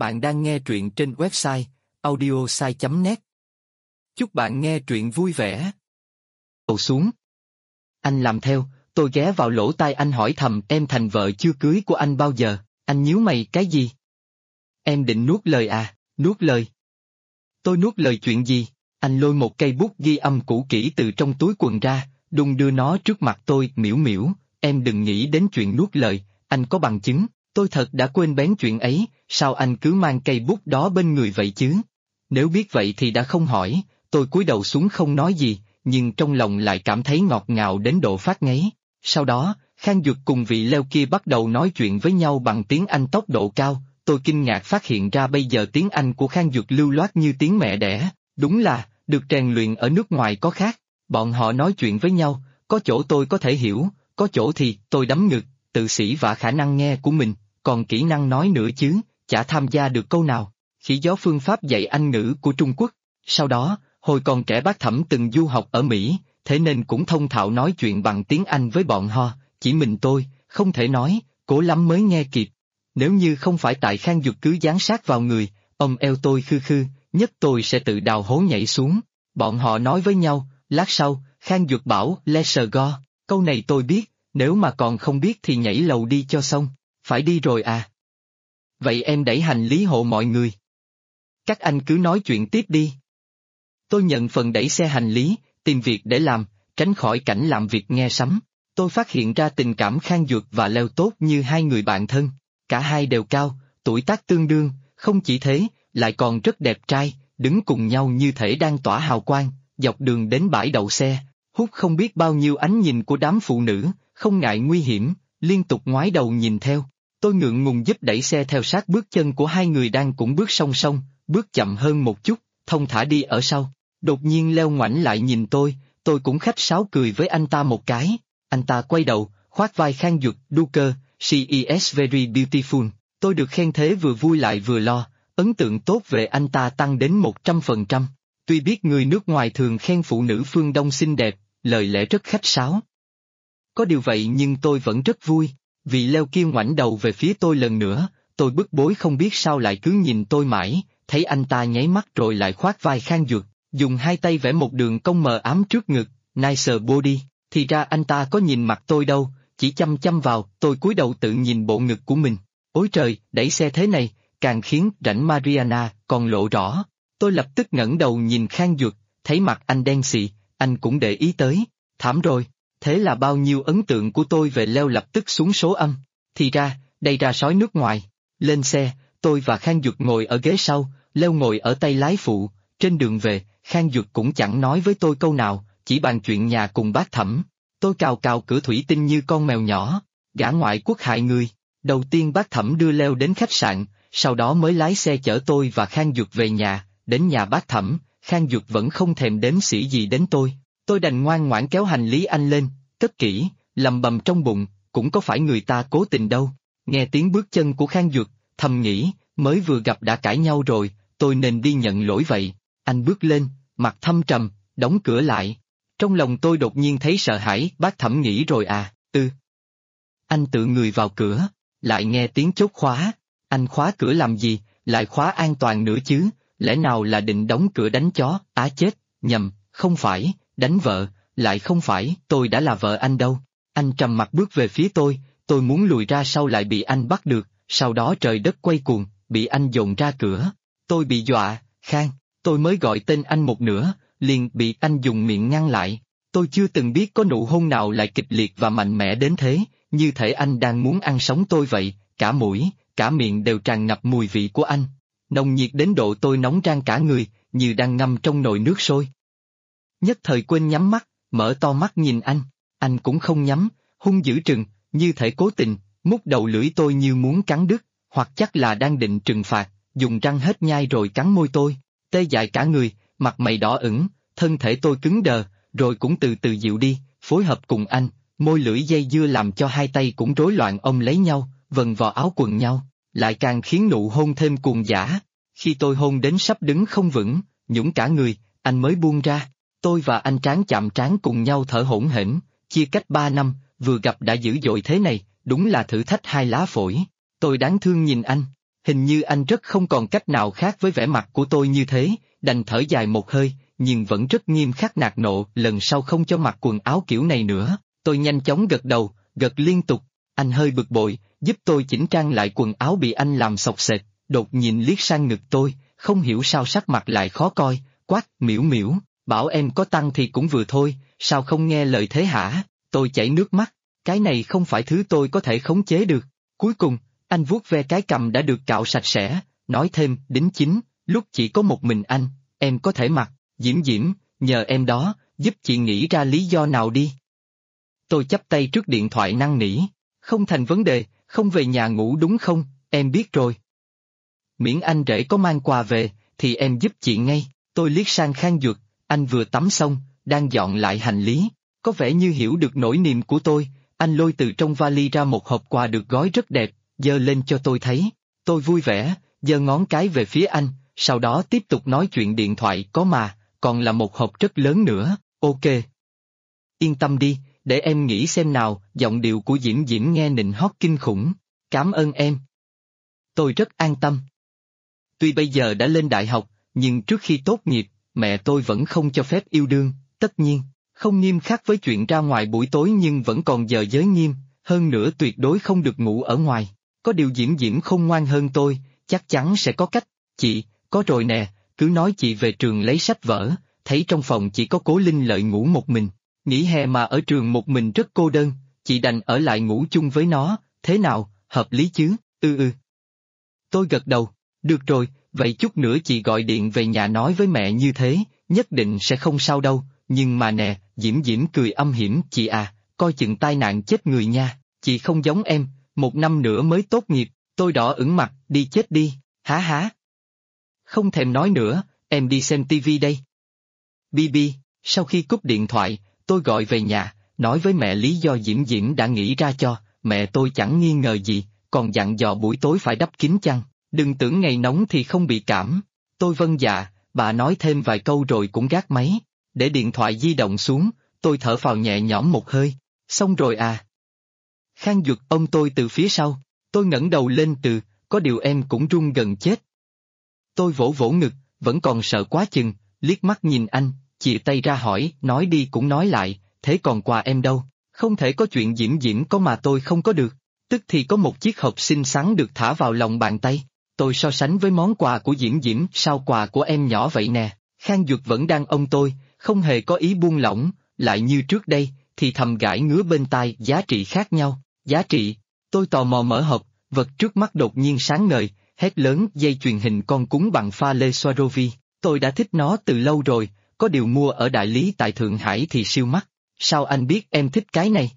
Bạn đang nghe truyện trên website audiosai.net. Chúc bạn nghe truyện vui vẻ. Đầu xuống. Anh làm theo, tôi ghé vào lỗ tai anh hỏi thầm em thành vợ chưa cưới của anh bao giờ, anh nhíu mày cái gì? Em định nuốt lời à, nuốt lời. Tôi nuốt lời chuyện gì? Anh lôi một cây bút ghi âm cũ kỹ từ trong túi quần ra, đung đưa nó trước mặt tôi, miễu miễu, em đừng nghĩ đến chuyện nuốt lời, anh có bằng chứng, tôi thật đã quên bén chuyện ấy, sao anh cứ mang cây bút đó bên người vậy chứ? Nếu biết vậy thì đã không hỏi, tôi cúi đầu xuống không nói gì, nhưng trong lòng lại cảm thấy ngọt ngào đến độ phát ngấy. Sau đó, Khang Duật cùng vị leo kia bắt đầu nói chuyện với nhau bằng tiếng Anh tốc độ cao, tôi kinh ngạc phát hiện ra bây giờ tiếng Anh của Khang Duật lưu loát như tiếng mẹ đẻ, đúng là, được rèn luyện ở nước ngoài có khác, bọn họ nói chuyện với nhau, có chỗ tôi có thể hiểu, có chỗ thì tôi đấm ngực, tự sĩ vả khả năng nghe của mình, còn kỹ năng nói nữa chứ, chả tham gia được câu nào. Khỉ gió phương pháp dạy Anh ngữ của Trung Quốc. Sau đó, hồi còn trẻ bác Thẩm từng du học ở Mỹ, thế nên cũng thông thạo nói chuyện bằng tiếng Anh với bọn họ, chỉ mình tôi, không thể nói, cố lắm mới nghe kịp. Nếu như không phải tại Khang Duật cứ dán sát vào người, ôm eo tôi khư khư, nhất tôi sẽ tự đào hố nhảy xuống. Bọn họ nói với nhau, lát sau, Khang Duật bảo let's go, câu này tôi biết, nếu mà còn không biết thì nhảy lầu đi cho xong, phải đi rồi à. Vậy em đẩy hành lý hộ mọi người. Các anh cứ nói chuyện tiếp đi. Tôi nhận phần đẩy xe hành lý, tìm việc để làm, tránh khỏi cảnh làm việc nghe sấm. Tôi phát hiện ra tình cảm Khang Duật và Leo tốt như hai người bạn thân. Cả hai đều cao, tuổi tác tương đương, không chỉ thế, lại còn rất đẹp trai, đứng cùng nhau như thể đang tỏa hào quang, dọc đường đến bãi đậu xe, hút không biết bao nhiêu ánh nhìn của đám phụ nữ, không ngại nguy hiểm, liên tục ngoái đầu nhìn theo. Tôi ngượng ngùng giúp đẩy xe theo sát bước chân của hai người đang cũng bước song song, bước chậm hơn một chút, thông thả đi ở sau. Đột nhiên Leo ngoảnh lại nhìn tôi cũng khách sáo cười với anh ta một cái. Anh ta quay đầu, khoác vai Khang Duật, Duker, she is very beautiful. Tôi được khen thế vừa vui lại vừa lo, ấn tượng tốt về anh ta tăng đến 100%. Tuy biết người nước ngoài thường khen phụ nữ phương Đông xinh đẹp, lời lẽ rất khách sáo. Có điều vậy nhưng tôi vẫn rất vui. Vì Leo kia ngoảnh đầu về phía tôi lần nữa, tôi bức bối không biết sao lại cứ nhìn tôi mãi, thấy anh ta nháy mắt rồi lại khoác vai Khang Duật, dùng hai tay vẽ một đường cong mờ ám trước ngực, nice body, thì ra anh ta có nhìn mặt tôi đâu, chỉ chăm chăm vào, tôi cúi đầu tự nhìn bộ ngực của mình. Ôi trời, đẩy xe thế này, càng khiến rãnh Mariana còn lộ rõ. Tôi lập tức ngẩng đầu nhìn Khang Duật, thấy mặt anh đen xì, anh cũng để ý tới, thảm rồi. Thế là bao nhiêu ấn tượng của tôi về Leo lập tức xuống số âm. Thì ra, đây ra sói nước ngoài. Lên xe, tôi và Khang Duật ngồi ở ghế sau, Leo ngồi ở tay lái phụ. Trên đường về, Khang Duật cũng chẳng nói với tôi câu nào, chỉ bàn chuyện nhà cùng bác Thẩm. Tôi cào cào cửa thủy tinh như con mèo nhỏ, gã ngoại quốc hại người. Đầu tiên bác Thẩm đưa Leo đến khách sạn, sau đó mới lái xe chở tôi và Khang Duật về nhà. Đến nhà bác Thẩm, Khang Duật vẫn không thèm đếm xỉa gì đến tôi. Tôi đành ngoan ngoãn kéo hành lý anh lên, cất kỹ, lầm bầm trong bụng, cũng có phải người ta cố tình đâu. Nghe tiếng bước chân của Khang Duật, thầm nghĩ, mới vừa gặp đã cãi nhau rồi, tôi nên đi nhận lỗi vậy. Anh bước lên, mặt thâm trầm, đóng cửa lại. Trong lòng tôi đột nhiên thấy sợ hãi, bác Thẩm nghĩ rồi à, Anh tự người vào cửa, lại nghe tiếng chốt khóa, anh khóa cửa làm gì, lại khóa an toàn nữa chứ, lẽ nào là định đóng cửa đánh chó, á chết, nhầm, không phải, đánh vợ, lại không phải, tôi đã là vợ anh đâu. Anh trầm mặt bước về phía tôi muốn lùi ra sau lại bị anh bắt được, sau đó trời đất quay cuồng, bị anh dồn ra cửa. Tôi bị dọa, Khang, tôi mới gọi tên anh một nửa, liền bị anh dùng miệng ngăn lại. Tôi chưa từng biết có nụ hôn nào lại kịch liệt và mạnh mẽ đến thế, như thể anh đang muốn ăn sống tôi vậy, cả mũi, cả miệng đều tràn ngập mùi vị của anh. Nồng nhiệt đến độ tôi nóng rang cả người, như đang ngâm trong nồi nước sôi. Nhất thời quên nhắm mắt, mở to mắt nhìn anh cũng không nhắm, hung dữ trừng, như thể cố tình, mút đầu lưỡi tôi như muốn cắn đứt, hoặc chắc là đang định trừng phạt, dùng răng hết nhai rồi cắn môi tôi, tê dại cả người, mặt mày đỏ ửng, thân thể tôi cứng đờ, rồi cũng từ từ dịu đi, phối hợp cùng anh, môi lưỡi dây dưa làm cho hai tay cũng rối loạn ôm lấy nhau, vần vò áo quần nhau, lại càng khiến nụ hôn thêm cuồng dã. Khi tôi hôn đến sắp đứng không vững, nhũn cả người, anh mới buông ra. Tôi và anh trán chạm trán cùng nhau thở hổn hển, chia cách 3 năm, vừa gặp đã dữ dội thế này, đúng là thử thách hai lá phổi. Tôi đáng thương nhìn anh, Hình như anh rất không còn cách nào khác với vẻ mặt của tôi như thế, đành thở dài một hơi, nhưng vẫn rất nghiêm khắc nạt nộ, lần sau không cho mặc quần áo kiểu này nữa. Tôi nhanh chóng gật đầu, gật liên tục. Anh hơi bực bội, giúp tôi chỉnh trang lại quần áo bị anh làm xộc xệch, đột nhìn liếc sang ngực tôi, không hiểu sao sắc mặt lại khó coi, quát, Miễu Miễu, bảo em có tăng thì cũng vừa thôi, sao không nghe lời thế hả? Tôi chảy nước mắt, cái này không phải thứ tôi có thể khống chế được. Cuối cùng, anh vuốt ve cái cằm đã được cạo sạch sẽ, nói thêm, đính chính, lúc chỉ có một mình anh, em có thể mặc, Diễm Diễm, nhờ em đó, giúp chị nghĩ ra lý do nào đi. Tôi chắp tay trước điện thoại năn nỉ, không thành vấn đề, không về nhà ngủ đúng không, em biết rồi. Miễn anh rể có mang quà về, thì em giúp chị ngay. Tôi liếc sang Khang Duật, anh vừa tắm xong, đang dọn lại hành lý, có vẻ như hiểu được nỗi niềm của tôi, anh lôi từ trong vali ra một hộp quà được gói rất đẹp, giơ lên cho tôi thấy. Tôi vui vẻ, giơ ngón cái về phía anh, sau đó tiếp tục nói chuyện điện thoại có mà, còn là một hộp rất lớn nữa, ok. Yên tâm đi, để em nghĩ xem nào, giọng điệu của Diễm Diễm nghe nịnh hót kinh khủng, cảm ơn em. Tôi rất an tâm. Tuy bây giờ đã lên đại học, nhưng trước khi tốt nghiệp, mẹ tôi vẫn không cho phép yêu đương, tất nhiên, không nghiêm khắc với chuyện ra ngoài buổi tối nhưng vẫn còn giờ giới nghiêm, hơn nữa tuyệt đối không được ngủ ở ngoài. Có điều Diễm Diễm không ngoan hơn tôi, chắc chắn sẽ có cách. Chị, có rồi nè, cứ nói chị về trường lấy sách vở, thấy trong phòng chỉ có Cố Linh Lợi ngủ một mình. Nghỉ hè mà ở trường một mình rất cô đơn, chị đành ở lại ngủ chung với nó, thế nào, hợp lý chứ, Tôi gật đầu, được rồi, vậy chút nữa chị gọi điện về nhà nói với mẹ như thế, nhất định sẽ không sao đâu, nhưng mà nè, Diễm Diễm cười âm hiểm, chị à, coi chừng tai nạn chết người nha, chị không giống em, 1 năm nữa mới tốt nghiệp, tôi đỏ ửng mặt, đi chết đi, há há. Không thèm nói nữa, em đi xem tivi đây. Bibi, sau khi cúp điện thoại, tôi gọi về nhà, nói với mẹ lý do Diễm Diễm đã nghĩ ra cho, mẹ tôi chẳng nghi ngờ gì, còn dặn dò buổi tối phải đắp kín chăn, đừng tưởng ngày nóng thì không bị cảm. Tôi vâng dạ, bà nói thêm vài câu rồi cũng gác máy, để điện thoại di động xuống, tôi thở phào nhẹ nhõm một hơi, xong rồi à. Khang Duật ôm tôi từ phía sau, tôi ngẩng đầu lên có điều em cũng run gần chết. Tôi vỗ vỗ ngực, vẫn còn sợ quá chừng, liếc mắt nhìn anh, chìa tay ra hỏi, nói đi cũng nói lại, thế còn quà em đâu, không thể có chuyện Diễm Diễm có mà tôi không có được, tức thì có một chiếc hộp xinh xắn được thả vào lòng bàn tay, tôi so sánh với món quà của Diễm Diễm, sao quà của em nhỏ vậy nè, Khang Duật vẫn đang ôm tôi, không hề có ý buông lỏng, lại như trước đây, thì thầm gãi ngứa bên tai, giá trị khác nhau, giá trị, tôi tò mò mở hộp, vật trước mắt đột nhiên sáng ngời, hét lớn, dây chuyền hình con cún bằng pha lê Swarovski, tôi đã thích nó từ lâu rồi, có điều mua ở đại lý tại Thượng Hải thì siêu mắc, sao anh biết em thích cái này?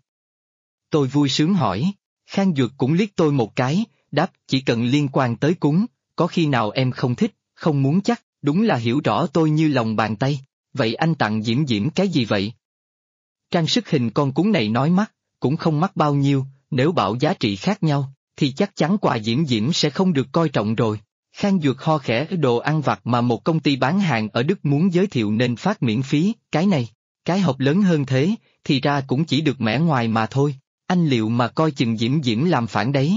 Tôi vui sướng hỏi, Khang Duật cũng liếc tôi một cái, đáp, chỉ cần liên quan tới cúng, có khi nào em không thích, không muốn chắc, đúng là hiểu rõ tôi như lòng bàn tay, vậy anh tặng Diễm Diễm cái gì vậy? Trang sức hình con cún này nói mắc, cũng không mắc bao nhiêu, nếu bảo giá trị khác nhau, thì chắc chắn quà Diễm Diễm sẽ không được coi trọng rồi. Khang Duật ho khẽ, đồ ăn vặt mà một công ty bán hàng ở Đức muốn giới thiệu nên phát miễn phí, cái này, cái hộp lớn hơn thế, thì ra cũng chỉ được mẻ ngoài mà thôi, anh liệu mà coi chừng Diễm Diễm làm phản đấy.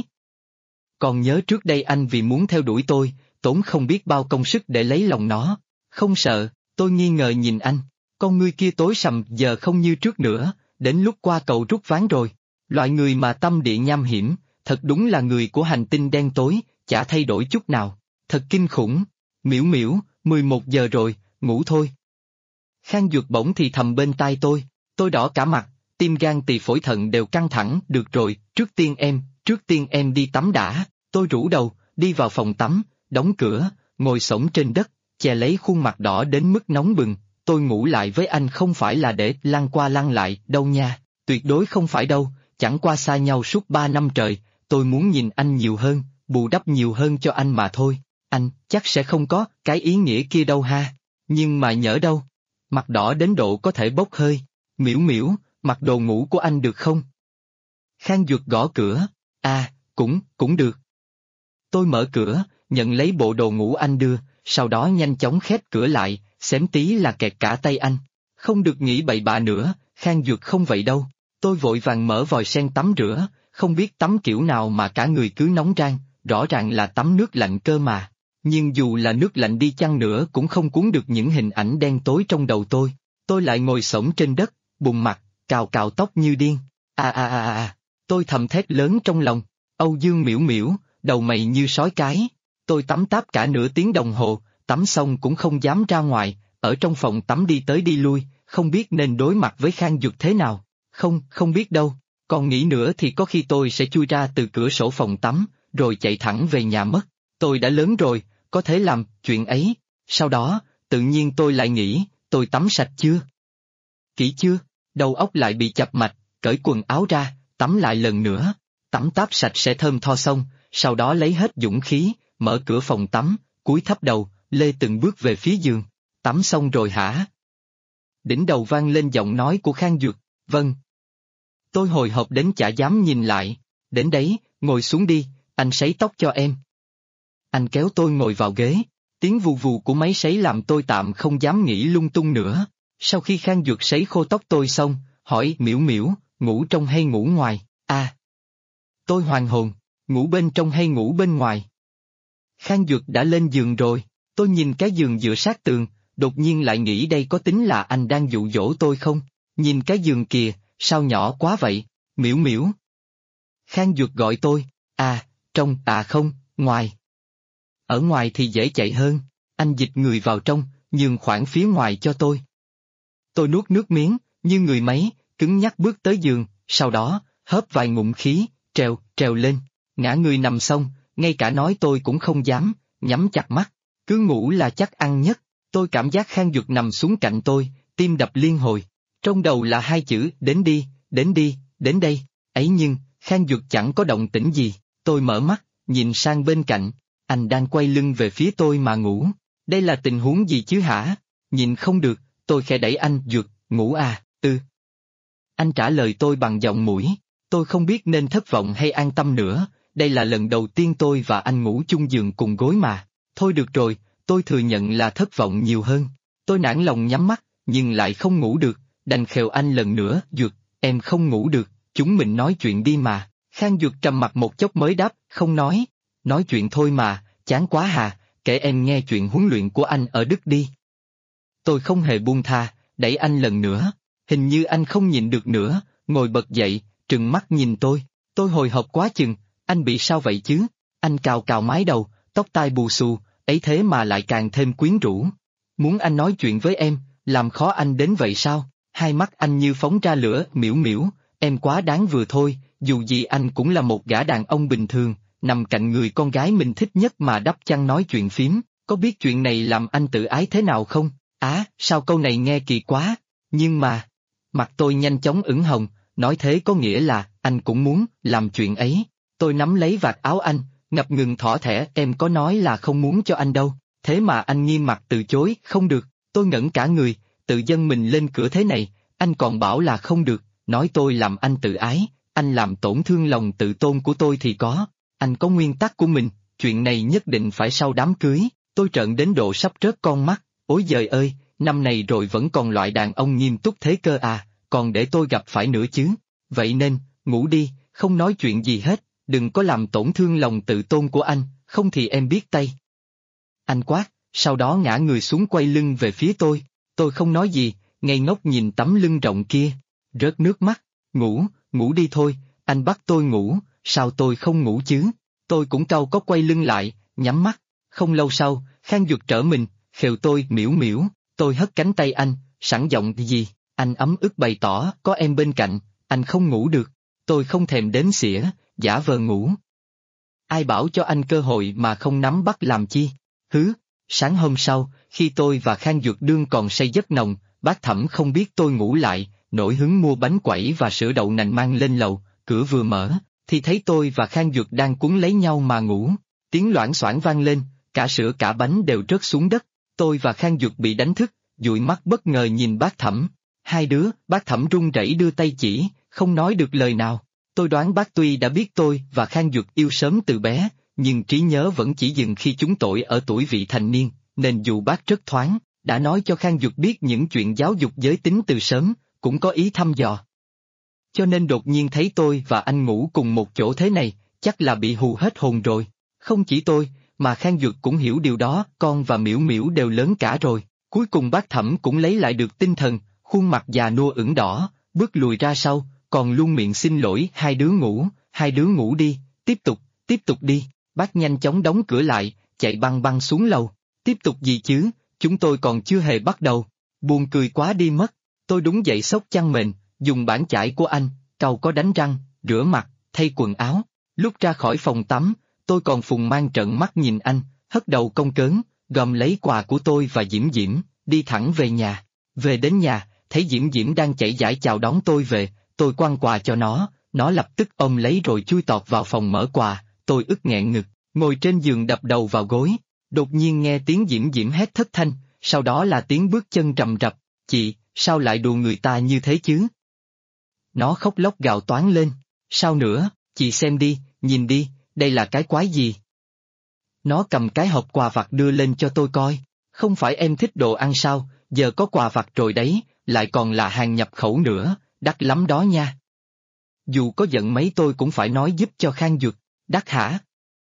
Còn nhớ trước đây anh vì muốn theo đuổi tôi, tốn không biết bao công sức để lấy lòng nó, không sợ, tôi nghi ngờ nhìn anh, con ngươi kia tối sầm giờ không như trước nữa, đến lúc qua cầu rút ván rồi, loại người mà tâm địa nham hiểm, thật đúng là người của hành tinh đen tối, chả thay đổi chút nào, thật kinh khủng, Miễu Miễu, 11 giờ rồi, ngủ thôi. Khang Duật bỗng thì thầm bên tai tôi đỏ cả mặt, tim gan tỳ phổi thận đều căng thẳng, được rồi, trước tiên em đi tắm đã, tôi rũ đầu, đi vào phòng tắm, đóng cửa, ngồi xổm trên đất, che lấy khuôn mặt đỏ đến mức nóng bừng, tôi ngủ lại với anh không phải là để lăn qua lăn lại, đâu nha, tuyệt đối không phải đâu, chẳng qua xa nhau suốt 3 năm trời, tôi muốn nhìn anh nhiều hơn, bù đắp nhiều hơn cho anh mà thôi, anh chắc sẽ không có cái ý nghĩa kia đâu ha, nhưng mà nhỡ đâu, mặt đỏ đến độ có thể bốc hơi, Miễu Miễu, mặc đồ ngủ của anh được không? Khang Duật gõ cửa, cũng được. Tôi mở cửa, nhận lấy bộ đồ ngủ anh đưa, sau đó nhanh chóng khép cửa lại, xém tí là kẹt cả tay anh. Không được nghĩ bậy bạ nữa, Khang Duật không vậy đâu. Tôi vội vàng mở vòi sen tắm rửa, không biết tắm kiểu nào mà cả người cứ nóng rang, rõ ràng là tắm nước lạnh cơ mà. Nhưng dù là nước lạnh đi chăng nữa cũng không cuốn được những hình ảnh đen tối trong đầu tôi. Tôi lại ngồi xổm trên đất, bụng mặt, cào cào tóc như điên. Tôi thầm thét lớn trong lòng. Âu Dương miểu miểu, đầu mày như sói cái. Tôi tắm táp cả nửa tiếng đồng hồ, tắm xong cũng không dám ra ngoài, ở trong phòng tắm đi tới đi lui, không biết nên đối mặt với Khang Duật thế nào. Không biết đâu, còn nghĩ nữa thì có khi tôi sẽ chui ra từ cửa sổ phòng tắm, rồi chạy thẳng về nhà mất. Tôi đã lớn rồi, có thể làm chuyện ấy. Sau đó, tự nhiên tôi lại nghĩ, tôi tắm sạch chưa? Kỹ chưa? Đầu óc lại bị chập mạch, cởi quần áo ra, tắm lại lần nữa. Tắm táp sạch sẽ thơm tho xong, sau đó lấy hết dũng khí, mở cửa phòng tắm, cúi thấp đầu, lê từng bước về phía giường. Tắm xong rồi hả? Đỉnh đầu vang lên giọng nói của Khang Duật. Vâng. Tôi hồi hộp đến chả dám nhìn lại. Đến đấy, ngồi xuống đi, anh sấy tóc cho em. Anh kéo tôi ngồi vào ghế. Tiếng vù vù của máy sấy làm tôi tạm không dám nghĩ lung tung nữa. Sau khi Khang Duật sấy khô tóc tôi xong, hỏi miểu miểu, ngủ trong hay ngủ ngoài? Tôi hoàn hồn, ngủ bên trong hay ngủ bên ngoài? Khang Duật đã lên giường rồi. Tôi nhìn cái giường dựa sát tường, đột nhiên lại nghĩ đây có tính là anh đang dụ dỗ tôi không? Nhìn cái giường kìa, sao nhỏ quá vậy? Miểu miểu. Khang Duật gọi tôi. Trong, không, ngoài. Ở ngoài thì dễ chạy hơn. Anh dịch người vào trong, nhường khoảng phía ngoài cho tôi. Tôi nuốt nước miếng, như người máy, cứng nhắc bước tới giường, sau đó, hớp vài ngụm khí, trèo lên, ngã người nằm xong, ngay cả nói tôi cũng không dám, nhắm chặt mắt, cứ ngủ là chắc ăn nhất. Tôi cảm giác Khang Duật nằm xuống cạnh tôi, tim đập liên hồi. Trong đầu là hai chữ, đến đi, đến đây. Ấy nhưng, Khang Duật chẳng có động tĩnh gì. Tôi mở mắt, nhìn sang bên cạnh, anh đang quay lưng về phía tôi mà ngủ. Đây là tình huống gì chứ hả? Nhìn không được, tôi khẽ đẩy anh. Duật, ngủ à? Anh trả lời tôi bằng giọng mũi. Tôi không biết nên thất vọng hay an tâm nữa, đây là lần đầu tiên tôi và anh ngủ chung giường cùng gối mà. Thôi được rồi, tôi thừa nhận là thất vọng nhiều hơn. Tôi nản lòng nhắm mắt, nhưng lại không ngủ được, đành khều anh lần nữa. Duật, em không ngủ được, chúng mình nói chuyện đi mà. Khang Duật trầm mặt một chốc mới đáp, không nói. Nói chuyện thôi mà, chán quá hà, kể em nghe chuyện huấn luyện của anh ở Đức đi. Tôi không hề buông tha, đẩy anh lần nữa. Hình như anh không nhịn được nữa, ngồi bật dậy, trừng mắt nhìn tôi. Tôi hồi hộp quá chừng, anh bị sao vậy chứ? Anh cào cào mái đầu, tóc tai bù xù, ấy thế mà lại càng thêm quyến rũ. Muốn anh nói chuyện với em, làm khó anh đến vậy sao? Hai mắt anh như phóng ra lửa. Miểu miểu, em quá đáng vừa thôi, dù gì anh cũng là một gã đàn ông bình thường, nằm cạnh người con gái mình thích nhất mà đắp chăn nói chuyện phím, có biết chuyện này làm anh tự ái thế nào không? Sao câu này nghe kỳ quá, nhưng mà... Mặt tôi nhanh chóng ửng hồng, nói thế có nghĩa là anh cũng muốn làm chuyện ấy. Tôi nắm lấy vạt áo anh, ngập ngừng thỏ thẻ. Em có nói là không muốn cho anh đâu, thế mà anh nghiêm mặt từ chối. Không được. Tôi ngẩn cả người, tự dâng mình lên cửa thế này, anh còn bảo là không được, nói tôi làm anh tự ái, anh làm tổn thương lòng tự tôn của tôi thì có. Anh có nguyên tắc của mình, chuyện này nhất định phải sau đám cưới. Tôi trợn đến độ sắp rớt con mắt. Ôi giời ơi, năm này rồi vẫn còn loại đàn ông nghiêm túc thế cơ à, còn để tôi gặp phải nữa chứ. Vậy nên, ngủ đi, không nói chuyện gì hết, đừng có làm tổn thương lòng tự tôn của anh, không thì em biết tay. Anh quát, sau đó ngã người xuống quay lưng về phía tôi không nói gì, ngây ngốc nhìn tấm lưng rộng kia, rớt nước mắt. Ngủ đi thôi, anh bắt tôi ngủ, sao tôi không ngủ chứ? Tôi cũng cau có quay lưng lại, nhắm mắt. Không lâu sau, Khang Duật trở mình, khều tôi. Miểu miểu. Tôi hất cánh tay anh, sẵn giọng gì, anh ấm ức bày tỏ có em bên cạnh, anh không ngủ được. Tôi không thèm đếm xỉa, giả vờ ngủ. Ai bảo cho anh cơ hội mà không nắm bắt làm chi? Sáng hôm sau, khi tôi và Khang Duật đương còn say giấc nồng, bác Thẩm không biết tôi ngủ lại, nổi hứng mua bánh quẩy và sữa đậu nành mang lên lầu, cửa vừa mở, thì thấy tôi và Khang Duật đang cuốn lấy nhau mà ngủ. Tiếng loảng xoảng vang lên, cả sữa cả bánh đều rớt xuống đất. Tôi và Khang Duật bị đánh thức, dụi mắt bất ngờ nhìn bác Thẩm. Hai đứa, bác Thẩm run rẩy đưa tay chỉ, không nói được lời nào. Tôi đoán bác tuy đã biết tôi và Khang Duật yêu sớm từ bé, nhưng trí nhớ vẫn chỉ dừng khi chúng tôi ở tuổi vị thành niên, nên dù bác rất thoáng, đã nói cho Khang Duật biết những chuyện giáo dục giới tính từ sớm, cũng có ý thăm dò. Cho nên đột nhiên thấy tôi và anh ngủ cùng một chỗ thế này, chắc là bị hù hết hồn rồi. Không chỉ tôi, mà Khang Duật cũng hiểu điều đó, con và Miễu Miễu đều lớn cả rồi. Cuối cùng bác Thẩm cũng lấy lại được tinh thần, khuôn mặt già nua ửng đỏ, bước lùi ra sau, còn luôn miệng xin lỗi hai đứa ngủ đi, tiếp tục đi. Bác nhanh chóng đóng cửa lại, chạy băng băng xuống lầu. Tiếp tục gì chứ, chúng tôi còn chưa hề bắt đầu. Buồn cười quá đi mất. Tôi đúng dậy xốc chăn mền, dùng bảng chải của anh, cau có đánh răng, rửa mặt, thay quần áo. Lúc ra khỏi phòng tắm, tôi còn phùng mang trợn mắt nhìn anh, hất đầu cong cớn, gom lấy quà của tôi và Diễm Diễm, đi thẳng về nhà. Về đến nhà, thấy Diễm Diễm đang chạy giải chào đón tôi về, tôi quăng quà cho nó lập tức ôm lấy rồi chui tọt vào phòng mở quà, tôi ức nghẹn ngực, ngồi trên giường đập đầu vào gối. Đột nhiên nghe tiếng Diễm Diễm hét thất thanh, sau đó là tiếng bước chân rầm rập. Chị, sao lại đùa người ta như thế chứ? Nó khóc lóc gào toáng lên. Sao nữa, chị xem đi, nhìn đi, đây là cái quái gì? Nó cầm cái hộp quà vặt đưa lên cho tôi coi. Không phải em thích đồ ăn sao, giờ có quà vặt rồi đấy, lại còn là hàng nhập khẩu nữa, đắt lắm đó nha. Dù có giận mấy tôi cũng phải nói giúp cho Khang Duật. Đắt hả?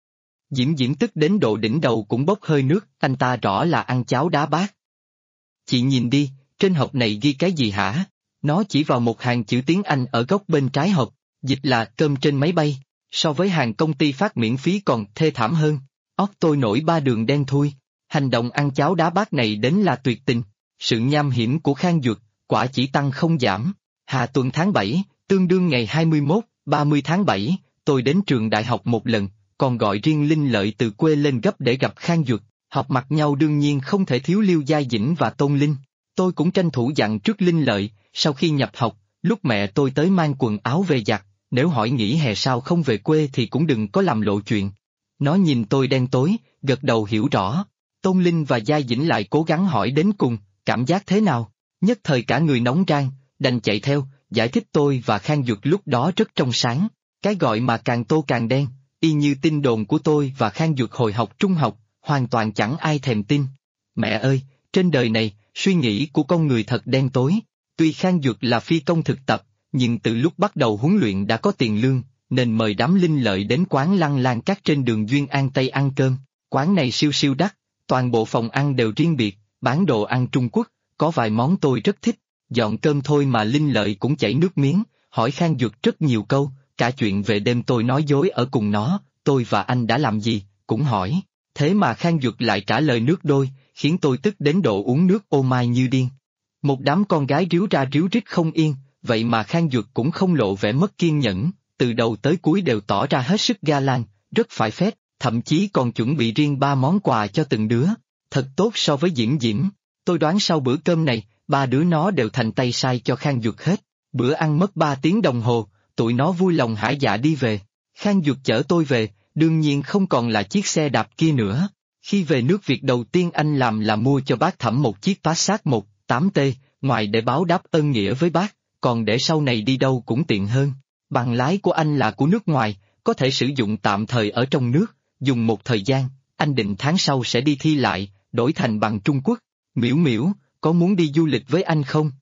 Diễm Diễm tức đến độ đỉnh đầu cũng bốc hơi nước, anh ta rõ là ăn cháo đá bát. Chị nhìn đi, trên hộp này ghi cái gì hả? Nó chỉ vào một hàng chữ tiếng Anh ở góc bên trái hộp, dịch là cơm trên máy bay, so với hàng công ty phát miễn phí còn thê thảm hơn. Óc tôi nổi ba đường đen thui, hành động ăn cháo đá bát này đến là tuyệt tình. Sự nham hiểm của Khang Duật, quả chỉ tăng không giảm. Hạ tuần tháng 7, tương đương ngày 21, 30 tháng 7, tôi đến trường đại học một lần, còn gọi riêng Linh Lợi từ quê lên gấp để gặp Khang Duật. Họp mặt nhau đương nhiên không thể thiếu Liêu Gia Dĩnh và Tôn Linh. Tôi cũng tranh thủ dặn trước Linh Lợi, sau khi nhập học, lúc mẹ tôi tới mang quần áo về giặt, nếu hỏi nghỉ hè sao không về quê thì cũng đừng có làm lộ chuyện. Nó nhìn tôi đen tối, gật đầu hiểu rõ. Tôn Linh và Gia Dĩnh lại cố gắng hỏi đến cùng, cảm giác thế nào? Nhất thời cả người nóng rang, đành chạy theo, giải thích tôi và Khang Duật lúc đó rất trong sáng. Cái gọi mà càng tô càng đen, y như tin đồn của tôi và Khang Duật hồi học trung học, hoàn toàn chẳng ai thèm tin. Mẹ ơi, trên đời này, suy nghĩ của con người thật đen tối. Tuy Khang Duật là phi công thực tập, nhưng từ lúc bắt đầu huấn luyện đã có tiền lương, nên mời đám Linh Lợi đến quán Lăng Lan Cát trên đường Duyên An Tây ăn cơm. Quán này siêu siêu đắt, toàn bộ phòng ăn đều riêng biệt, bán đồ ăn Trung Quốc, có vài món tôi rất thích. Dọn cơm thôi mà Linh Lợi cũng chảy nước miếng, hỏi Khang Duật rất nhiều câu, cả chuyện về đêm tôi nói dối ở cùng nó, tôi và anh đã làm gì, cũng hỏi. Thế mà Khang Duật lại trả lời nước đôi, khiến tôi tức đến độ uống nước ô mai như điên. Một đám con gái ríu ra ríu rít không yên, vậy mà Khang Duật cũng không lộ vẻ mất kiên nhẫn, từ đầu tới cuối đều tỏ ra hết sức ga lăng, rất phải phép, thậm chí còn chuẩn bị riêng 3 món quà cho từng đứa. Thật tốt so với Diễm Diễm. Tôi đoán sau bữa cơm này, 3 đứa nó đều thành tay sai cho Khang Duật hết. Bữa ăn mất 3 tiếng đồng hồ, tụi nó vui lòng hả dạ đi về. Khang Duật chở tôi về, đương nhiên không còn là chiếc xe đạp kia nữa. Khi về nước việc đầu tiên anh làm là mua cho bác Thẩm một chiếc Passat 1.8T, ngoài để báo đáp ơn nghĩa với bác, còn để sau này đi đâu cũng tiện hơn. Bằng lái của anh là của nước ngoài, có thể sử dụng tạm thời ở trong nước, dùng một thời gian, anh định tháng sau sẽ đi thi lại, đổi thành bằng Trung Quốc. Miễu Miễu, có muốn đi du lịch với anh không?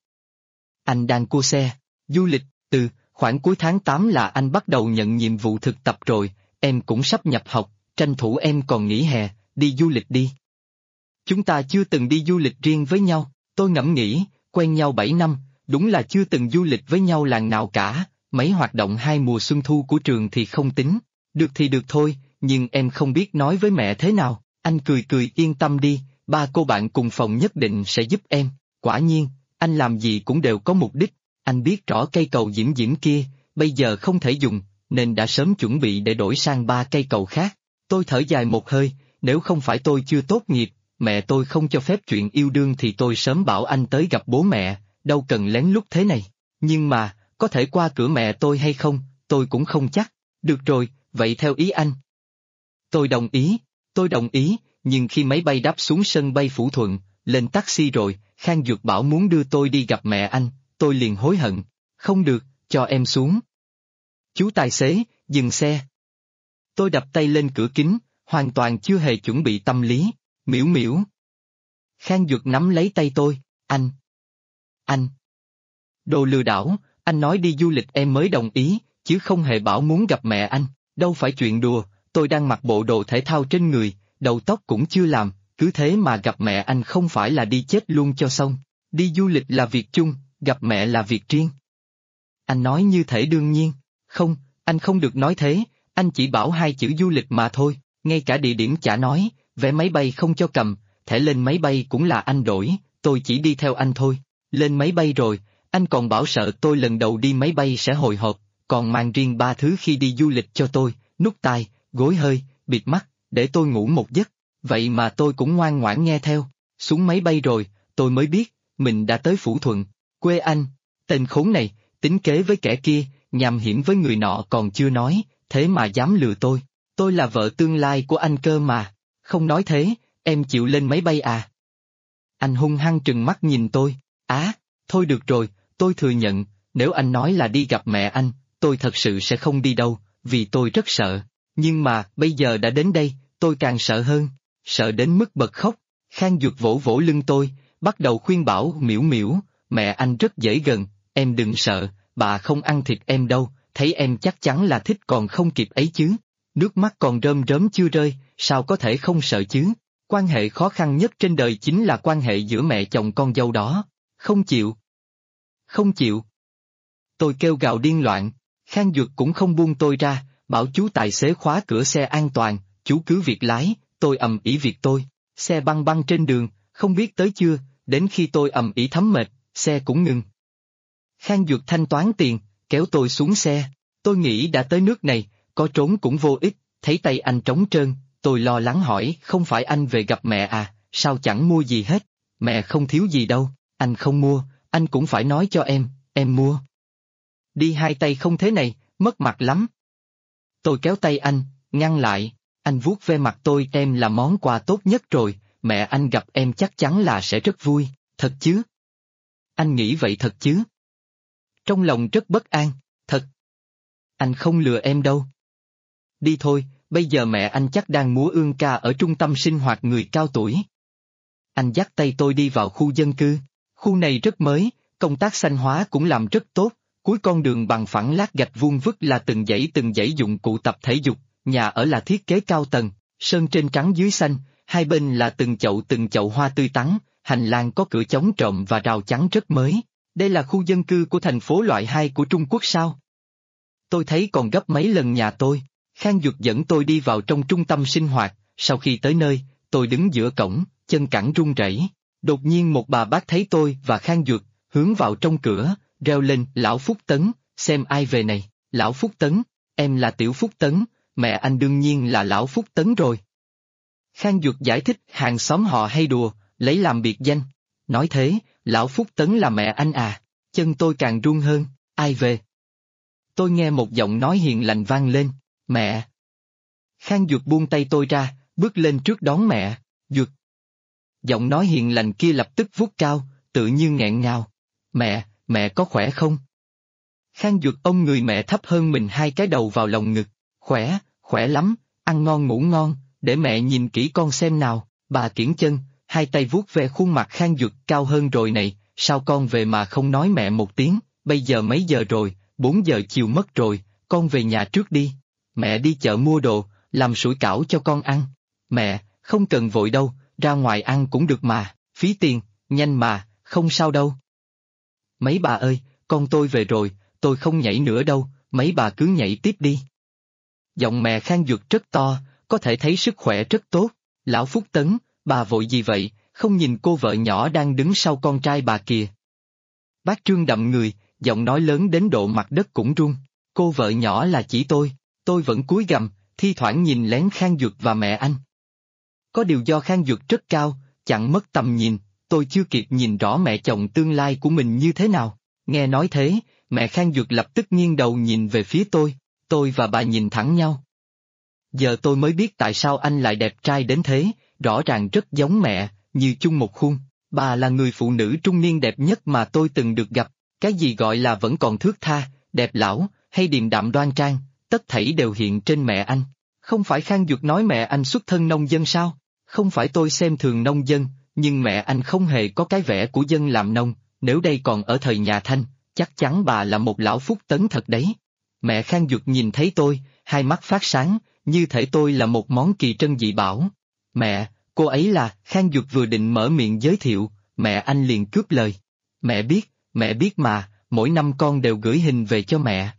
Anh đang cua xe. Du lịch, khoảng cuối tháng 8 là anh bắt đầu nhận nhiệm vụ thực tập rồi, em cũng sắp nhập học, tranh thủ em còn nghỉ hè, đi du lịch đi. Chúng ta chưa từng đi du lịch riêng với nhau, tôi ngẫm nghĩ, quen nhau 7 năm, đúng là chưa từng du lịch với nhau lần nào cả, mấy hoạt động 2 mùa xuân thu của trường thì không tính. Được thì được thôi, nhưng em không biết nói với mẹ thế nào. Anh cười cười yên tâm đi, 3 cô bạn cùng phòng nhất định sẽ giúp em. Quả nhiên, anh làm gì cũng đều có mục đích. Anh biết rõ cây cầu Diễm Diễm kia, bây giờ không thể dùng, nên đã sớm chuẩn bị để đổi sang 3 cây cầu khác. Tôi thở dài một hơi, nếu không phải tôi chưa tốt nghiệp, mẹ tôi không cho phép chuyện yêu đương thì tôi sớm bảo anh tới gặp bố mẹ, đâu cần lén lút thế này. Nhưng mà, có thể qua cửa mẹ tôi hay không, tôi cũng không chắc. Được rồi, vậy theo ý anh. Tôi đồng ý, nhưng khi máy bay đáp xuống sân bay Phủ Thuận, lên taxi rồi, Khang Duật bảo muốn đưa tôi đi gặp mẹ anh, tôi liền hối hận. Không được, cho em xuống. Chú tài xế, dừng xe. Tôi đập tay lên cửa kính, hoàn toàn chưa hề chuẩn bị tâm lý. Miễu Miễu. Khang Duật nắm lấy tay tôi, anh. Đồ lừa đảo, anh nói đi du lịch em mới đồng ý, chứ không hề bảo muốn gặp mẹ anh, đâu phải chuyện đùa, tôi đang mặc bộ đồ thể thao trên người, đầu tóc cũng chưa làm, cứ thế mà gặp mẹ anh không phải là đi chết luôn cho xong. Đi du lịch là việc chung, gặp mẹ là việc riêng. Anh nói như thể đương nhiên. Không, anh không được nói thế, anh chỉ bảo hai chữ du lịch mà thôi, ngay cả địa điểm chả nói, vé máy bay không cho cầm, thẻ lên máy bay cũng là anh đổi, tôi chỉ đi theo anh thôi. Lên máy bay rồi, anh còn bảo sợ tôi lần đầu đi máy bay sẽ hồi hộp, còn mang riêng 3 thứ khi đi du lịch cho tôi, nút tai, gối hơi, bịt mắt, để tôi ngủ một giấc. Vậy mà tôi cũng ngoan ngoãn nghe theo. Xuống máy bay rồi, tôi mới biết, mình đã tới Phủ Thuận, quê anh. Tên khốn này, tính kế với kẻ kia, nham hiểm với người nọ còn chưa nói, thế mà dám lừa tôi. Tôi là vợ tương lai của anh cơ mà. Không nói thế, em chịu lên máy bay à? Anh hung hăng trừng mắt nhìn tôi. Thôi được rồi, tôi thừa nhận, nếu anh nói là đi gặp mẹ anh, tôi thật sự sẽ không đi đâu, vì tôi rất sợ. Nhưng mà, bây giờ đã đến đây, tôi càng sợ hơn. Sợ đến mức bật khóc. Khang Duật vỗ vỗ lưng tôi, bắt đầu khuyên bảo Miễu Miễu, mẹ anh rất dễ gần, em đừng sợ, bà không ăn thịt em đâu, thấy em chắc chắn là thích còn không kịp ấy chứ. Nước mắt còn rơm rớm chưa rơi, sao có thể không sợ chứ? Quan hệ khó khăn nhất trên đời chính là quan hệ giữa mẹ chồng con dâu đó. Không chịu. Không chịu. Tôi kêu gào điên loạn, Khang Duật cũng không buông tôi ra, bảo chú tài xế khóa cửa xe an toàn, chú cứ việc lái, tôi ầm ĩ việc tôi. Xe băng băng trên đường, không biết tới chưa, đến khi tôi ầm ĩ thấm mệt, xe cũng ngừng. Khang Duật thanh toán tiền, kéo tôi xuống xe, tôi nghĩ đã tới nước này, có trốn cũng vô ích, thấy tay anh trống trơn, tôi lo lắng hỏi không phải anh về gặp mẹ à, sao chẳng mua gì hết, mẹ không thiếu gì đâu, anh không mua, anh cũng phải nói cho em mua. Đi hai tay không thế này, mất mặt lắm. Tôi kéo tay anh, ngăn lại, anh vuốt ve mặt tôi, em là món quà tốt nhất rồi, mẹ anh gặp em chắc chắn là sẽ rất vui, thật chứ? Anh nghĩ vậy thật chứ? Trong lòng rất bất an, thật. Anh không lừa em đâu. Đi thôi, bây giờ mẹ anh chắc đang múa ương ca ở trung tâm sinh hoạt người cao tuổi. Anh dắt tay tôi đi vào khu dân cư, khu này rất mới, công tác xanh hóa cũng làm rất tốt, cuối con đường bằng phẳng lát gạch vuông vức là từng dãy dụng cụ tập thể dục, nhà ở là thiết kế cao tầng, sơn trên trắng dưới xanh, hai bên là từng chậu hoa tươi tắn, hành lang có cửa chống trộm và rào chắn rất mới. Đây là khu dân cư của thành phố loại 2 của Trung Quốc sao? Tôi thấy còn gấp mấy lần nhà tôi. Khang Duật dẫn tôi đi vào trong trung tâm sinh hoạt, sau khi tới nơi, tôi đứng giữa cổng, chân cẳng run rẩy. Đột nhiên một bà bác thấy tôi và Khang Duật, hướng vào trong cửa, reo lên, Lão Phúc Tấn, xem ai về này, Lão Phúc Tấn, em là Tiểu Phúc Tấn, mẹ anh đương nhiên là Lão Phúc Tấn rồi. Khang Duật giải thích hàng xóm họ hay đùa, lấy làm biệt danh. Nói thế, Lão Phúc Tấn là mẹ anh à, chân tôi càng run hơn, ai về? Tôi nghe một giọng nói hiền lành vang lên, mẹ. Khang Duật buông tay tôi ra, bước lên trước đón mẹ, Duật. Giọng nói hiền lành kia lập tức vút cao, tự như nghẹn ngào. Mẹ có khỏe không? Khang Duật ôm người mẹ thấp hơn mình 2 cái đầu vào lòng ngực, khỏe lắm, ăn ngon ngủ ngon, để mẹ nhìn kỹ con xem nào, bà kiễng chân, 2 tay vuốt ve khuôn mặt Khang Duật cao hơn rồi này, sao con về mà không nói mẹ một tiếng, bây giờ mấy giờ rồi, 4 giờ chiều mất rồi, con về nhà trước đi, mẹ đi chợ mua đồ, làm sủi cảo cho con ăn, mẹ, không cần vội đâu, ra ngoài ăn cũng được mà, phí tiền, nhanh mà, không sao đâu. Mấy bà ơi, con tôi về rồi, tôi không nhảy nữa đâu, mấy bà cứ nhảy tiếp đi. Giọng mẹ Khang Duật rất to, có thể thấy sức khỏe rất tốt. Lão Phúc Tấn, bà vội gì vậy, không nhìn cô vợ nhỏ đang đứng sau con trai bà kìa. Bác Trương đậm người, giọng nói lớn đến độ mặt đất cũng rung. Cô vợ nhỏ là chỉ tôi vẫn cúi gằm, thi thoảng nhìn lén Khang Duật và mẹ anh. Có điều do Khang Duật rất cao, chặn mất tầm nhìn, tôi chưa kịp nhìn rõ mẹ chồng tương lai của mình như thế nào. Nghe nói thế, mẹ Khang Duật lập tức nghiêng đầu nhìn về phía tôi và bà nhìn thẳng nhau. Giờ tôi mới biết tại sao anh lại đẹp trai đến thế, rõ ràng rất giống mẹ, như chung một khuôn. Bà là người phụ nữ trung niên đẹp nhất mà tôi từng được gặp, cái gì gọi là vẫn còn thướt tha, đẹp lão, hay điềm đạm đoan trang, tất thảy đều hiện trên mẹ anh. Không phải Khang Duật nói mẹ anh xuất thân nông dân sao? Không phải tôi xem thường nông dân, nhưng mẹ anh không hề có cái vẻ của dân làm nông, nếu đây còn ở thời nhà Thanh, chắc chắn bà là một lão Phúc Tấn thật đấy. Mẹ Khang Duật nhìn thấy tôi, hai mắt phát sáng, như thể tôi là một món kỳ trân dị bảo. Mẹ, cô ấy là, Khang Duật vừa định mở miệng giới thiệu, mẹ anh liền cướp lời. Mẹ biết mà, mỗi năm con đều gửi hình về cho mẹ.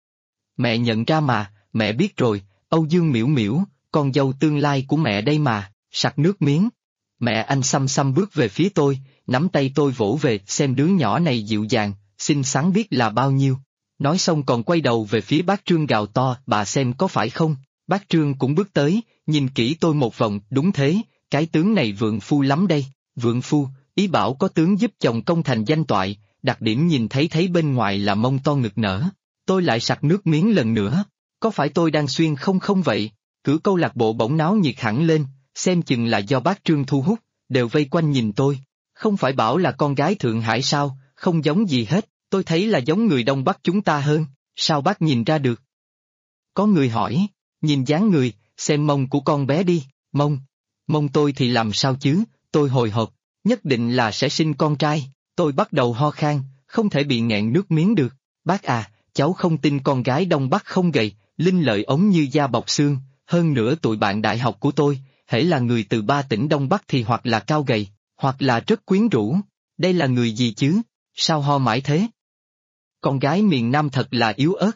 Mẹ nhận ra mà, mẹ biết rồi, Âu Dương Miễu Miễu, con dâu tương lai của mẹ đây mà, sặc nước miếng. Mẹ anh xăm xăm bước về phía tôi, nắm tay tôi vỗ về, xem đứa nhỏ này dịu dàng, xinh xắn biết là bao nhiêu. Nói xong còn quay đầu về phía bác Trương gào to, bà xem có phải không? Bác Trương cũng bước tới, nhìn kỹ tôi một vòng, đúng thế, cái tướng này vượng phu lắm đây. Vượng phu, ý bảo có tướng giúp chồng công thành danh toại, đặc điểm nhìn thấy bên ngoài là mông to ngực nở. Tôi lại sặc nước miếng lần nữa, có phải tôi đang xuyên không vậy? Cửa câu lạc bộ bỗng náo nhiệt hẳn lên, xem chừng là do bác Trương thu hút, đều vây quanh nhìn tôi. Không phải bảo là con gái Thượng Hải sao, không giống gì hết, tôi thấy là giống người Đông Bắc chúng ta hơn, sao bác nhìn ra được? Có người hỏi, nhìn dáng người, xem mông của con bé đi, mông tôi thì làm sao chứ, tôi hồi hộp, nhất định là sẽ sinh con trai, tôi bắt đầu ho khan, không thể bị nghẹn nước miếng được. Bác à, cháu không tin con gái Đông Bắc không gầy, linh lợi ống như da bọc xương, hơn nữa tụi bạn đại học của tôi, hễ là người từ 3 tỉnh Đông Bắc thì hoặc là cao gầy, hoặc là rất quyến rũ, đây là người gì chứ, sao ho mãi thế? Con gái miền Nam thật là yếu ớt.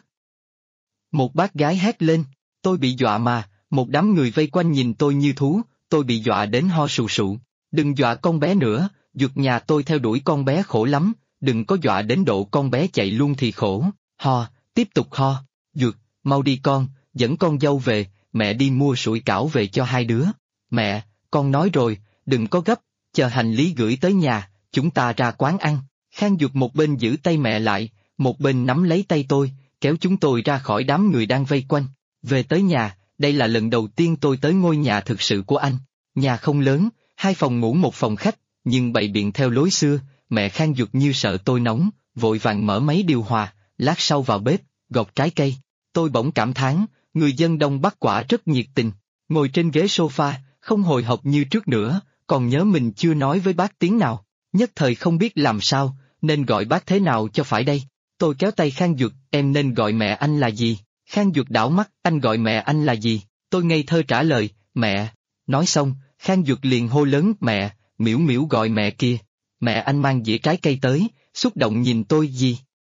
Một bác gái hét lên, tôi bị dọa mà, một đám người vây quanh nhìn tôi như thú, tôi bị dọa đến ho sù sụ. Đừng dọa con bé nữa, Duật nhà tôi theo đuổi con bé khổ lắm, đừng có dọa đến độ con bé chạy luôn thì khổ. Ho, tiếp tục ho. Duật, mau đi con, dẫn con dâu về, mẹ đi mua sủi cảo về cho hai đứa. Mẹ, con nói rồi, đừng có gấp, chờ hành lý gửi tới nhà, chúng ta ra quán ăn. Khang Duật một bên giữ tay mẹ lại, một bên nắm lấy tay tôi, kéo chúng tôi ra khỏi đám người đang vây quanh. Về tới nhà, đây là lần đầu tiên tôi tới ngôi nhà thực sự của anh. Nhà không lớn, 2 phòng ngủ 1 phòng khách, nhưng bày biện theo lối xưa, mẹ Khang Duật như sợ tôi nóng, vội vàng mở máy điều hòa, lát sau vào bếp, gọt trái cây. Tôi bỗng cảm thán, người dân Đông Bắc quả rất nhiệt tình, ngồi trên ghế sofa, không hồi hộp như trước nữa, còn nhớ mình chưa nói với bác tiếng nào, nhất thời không biết làm sao, nên gọi bác thế nào cho phải đây. Tôi kéo tay Khang Duật, em nên gọi mẹ anh là gì? Khang Duật đảo mắt, anh gọi mẹ anh là gì? Tôi ngây thơ trả lời, mẹ. Nói xong, Khang Duật liền hô lớn, mẹ, Miễu Miễu gọi mẹ kia. Mẹ anh mang dĩa trái cây tới, xúc động nhìn tôi gì?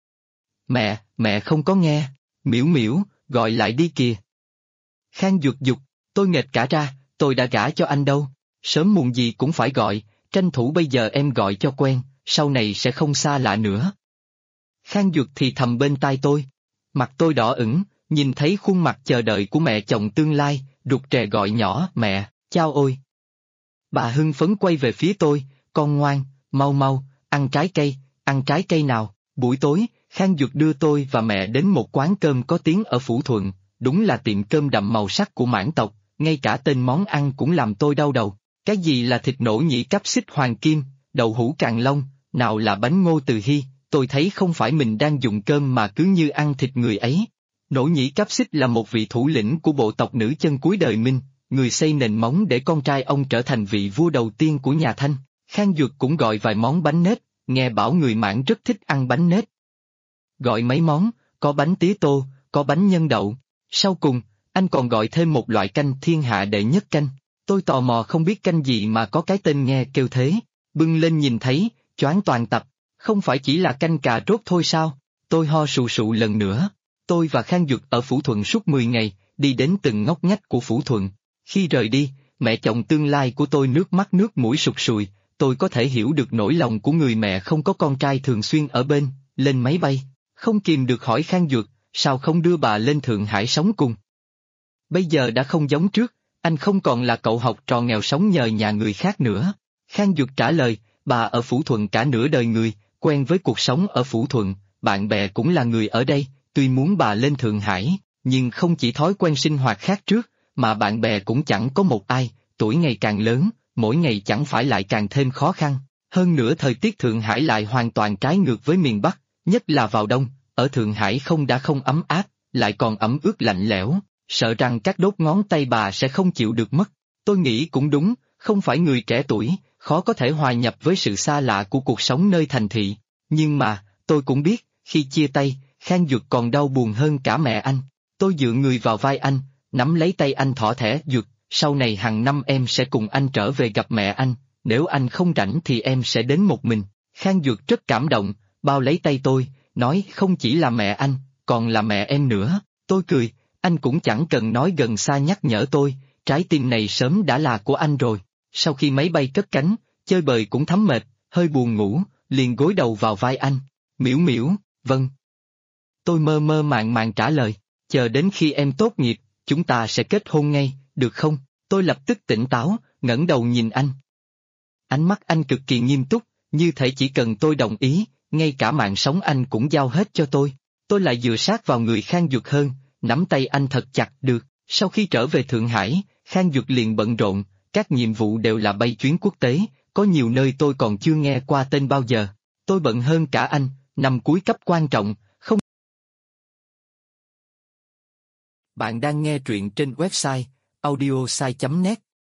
Mẹ không có nghe. Miễu Miễu, gọi lại đi kìa. Khang Duật giục, tôi nghệt cả ra, tôi đã gả cho anh đâu. Sớm muộn gì cũng phải gọi, tranh thủ bây giờ em gọi cho quen, sau này sẽ không xa lạ nữa. Khang Duật thì thầm bên tai tôi. Mặt tôi đỏ ửng, nhìn thấy khuôn mặt chờ đợi của mẹ chồng tương lai, rụt rè gọi nhỏ, mẹ, chao ôi. Bà hưng phấn quay về phía tôi, con ngoan, mau, ăn trái cây nào. Buổi tối, Khang Duật đưa tôi và mẹ đến một quán cơm có tiếng ở Phủ Thuận, đúng là tiệm cơm đậm màu sắc của Mãn tộc, ngay cả tên món ăn cũng làm tôi đau đầu. Cái gì là thịt nổ nhĩ cáp xích hoàng kim, đậu hũ càng long, nào là bánh ngô từ hy, tôi thấy không phải mình đang dùng cơm mà cứ như ăn thịt người ấy. Nỗ nhĩ cáp xích là một vị thủ lĩnh của bộ tộc nữ chân cuối đời Minh, người xây nền móng để con trai ông trở thành vị vua đầu tiên của nhà Thanh. Khang Duật cũng gọi vài món bánh nết, nghe bảo người Mãn rất thích ăn bánh nết. Gọi mấy món, có bánh tía tô, có bánh nhân đậu. Sau cùng, anh còn gọi thêm một loại canh thiên hạ đệ nhất canh. Tôi tò mò không biết canh gì mà có cái tên nghe kêu thế. Bưng lên nhìn thấy, choáng toàn tập, không phải chỉ là canh cà rốt thôi sao? Tôi ho sù sụ lần nữa. Tôi và Khang Duật ở Phủ Thuận suốt 10 ngày, đi đến từng ngóc ngách của Phủ Thuận. Khi rời đi, mẹ chồng tương lai của tôi nước mắt nước mũi sụt sùi, tôi có thể hiểu được nỗi lòng của người mẹ không có con trai thường xuyên ở bên. Lên máy bay, không kìm được hỏi Khang Duật, sao không đưa bà lên Thượng Hải sống cùng? Bây giờ đã không giống trước, anh không còn là cậu học trò nghèo sống nhờ nhà người khác nữa. Khang Duật trả lời, bà ở Phủ Thuận cả nửa đời người, quen với cuộc sống ở Phủ Thuận, bạn bè cũng là người ở đây, tuy muốn bà lên Thượng Hải, nhưng không chỉ thói quen sinh hoạt khác trước, mà bạn bè cũng chẳng có một ai, tuổi ngày càng lớn, mỗi ngày chẳng phải lại càng thêm khó khăn. Hơn nữa thời tiết Thượng Hải lại hoàn toàn trái ngược với miền Bắc, nhất là vào đông, ở Thượng Hải không đã không ấm áp, lại còn ẩm ướt lạnh lẽo, sợ rằng các đốt ngón tay bà sẽ không chịu được mất. Tôi nghĩ cũng đúng, không phải người trẻ tuổi, khó có thể hòa nhập với sự xa lạ của cuộc sống nơi thành thị. Nhưng mà, tôi cũng biết, khi chia tay, Khang Duật còn đau buồn hơn cả mẹ anh. Tôi dựa người vào vai anh, nắm lấy tay anh thỏ thẻ duyệt, sau này hàng năm em sẽ cùng anh trở về gặp mẹ anh, nếu anh không rảnh thì em sẽ đến một mình. Khang Duyệt rất cảm động, bao lấy tay tôi, nói không chỉ là mẹ anh, còn là mẹ em nữa. Tôi cười, anh cũng chẳng cần nói gần xa nhắc nhở tôi, trái tim này sớm đã là của anh rồi. Sau khi máy bay cất cánh, chơi bời cũng thấm mệt, hơi buồn ngủ, liền gối đầu vào vai anh. Miễu miễu, vâng. Tôi mơ mơ màng màng trả lời, chờ đến khi em tốt nghiệp, chúng ta sẽ kết hôn ngay, được không? Tôi lập tức tỉnh táo, ngẩng đầu nhìn anh. Ánh mắt anh cực kỳ nghiêm túc, như thể chỉ cần tôi đồng ý, ngay cả mạng sống anh cũng giao hết cho tôi. Tôi lại dựa sát vào người Khang Duyệt hơn, nắm tay anh thật chặt được. Sau khi trở về Thượng Hải, Khang Duyệt liền bận rộn, các nhiệm vụ đều là bay chuyến quốc tế, có nhiều nơi tôi còn chưa nghe qua tên bao giờ. Tôi bận hơn cả anh, năm cuối cấp quan trọng, không. Bạn đang nghe truyện trên website audiosai.net.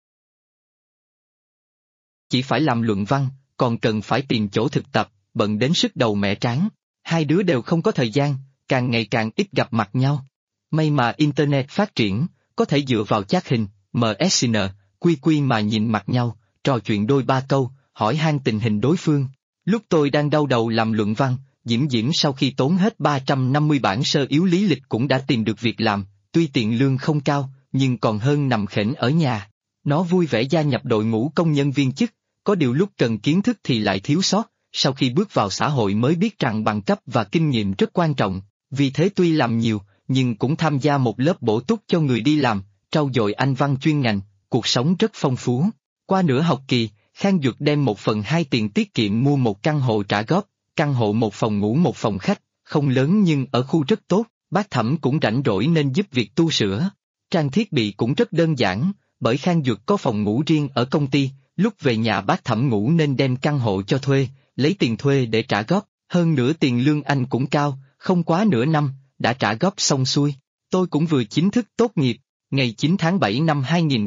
Chỉ phải làm luận văn, còn cần phải tìm chỗ thực tập, bận đến sức đầu mẻ trán. Hai đứa đều không có thời gian, càng ngày càng ít gặp mặt nhau. May mà Internet phát triển, có thể dựa vào chat hình, MSN, QQ mà nhìn mặt nhau, trò chuyện đôi ba câu, hỏi han tình hình đối phương. Lúc tôi đang đau đầu làm luận văn, Diễm Diễm sau khi tốn hết 350 bản sơ yếu lý lịch cũng đã tìm được việc làm, tuy tiền lương không cao, nhưng còn hơn nằm khểnh ở nhà. Nó vui vẻ gia nhập đội ngũ công nhân viên chức, có điều lúc cần kiến thức thì lại thiếu sót, sau khi bước vào xã hội mới biết rằng bằng cấp và kinh nghiệm rất quan trọng, vì thế tuy làm nhiều, nhưng cũng tham gia một lớp bổ túc cho người đi làm, trau dồi Anh văn chuyên ngành, cuộc sống rất phong phú. Qua nửa học kỳ, Khang Duyệt đem 1/2 tiền tiết kiệm mua một căn hộ trả góp, căn hộ một phòng ngủ một phòng khách, không lớn nhưng ở khu rất tốt, bác Thẩm cũng rảnh rỗi nên giúp việc tu sửa. Trang thiết bị cũng rất đơn giản, bởi Khang Duyệt có phòng ngủ riêng ở công ty, lúc về nhà bác Thẩm ngủ nên đem căn hộ cho thuê, lấy tiền thuê để trả góp, hơn nữa tiền lương anh cũng cao, không quá nửa năm, đã trả góp xong xuôi. Tôi cũng vừa chính thức tốt nghiệp, ngày 9 tháng 7 năm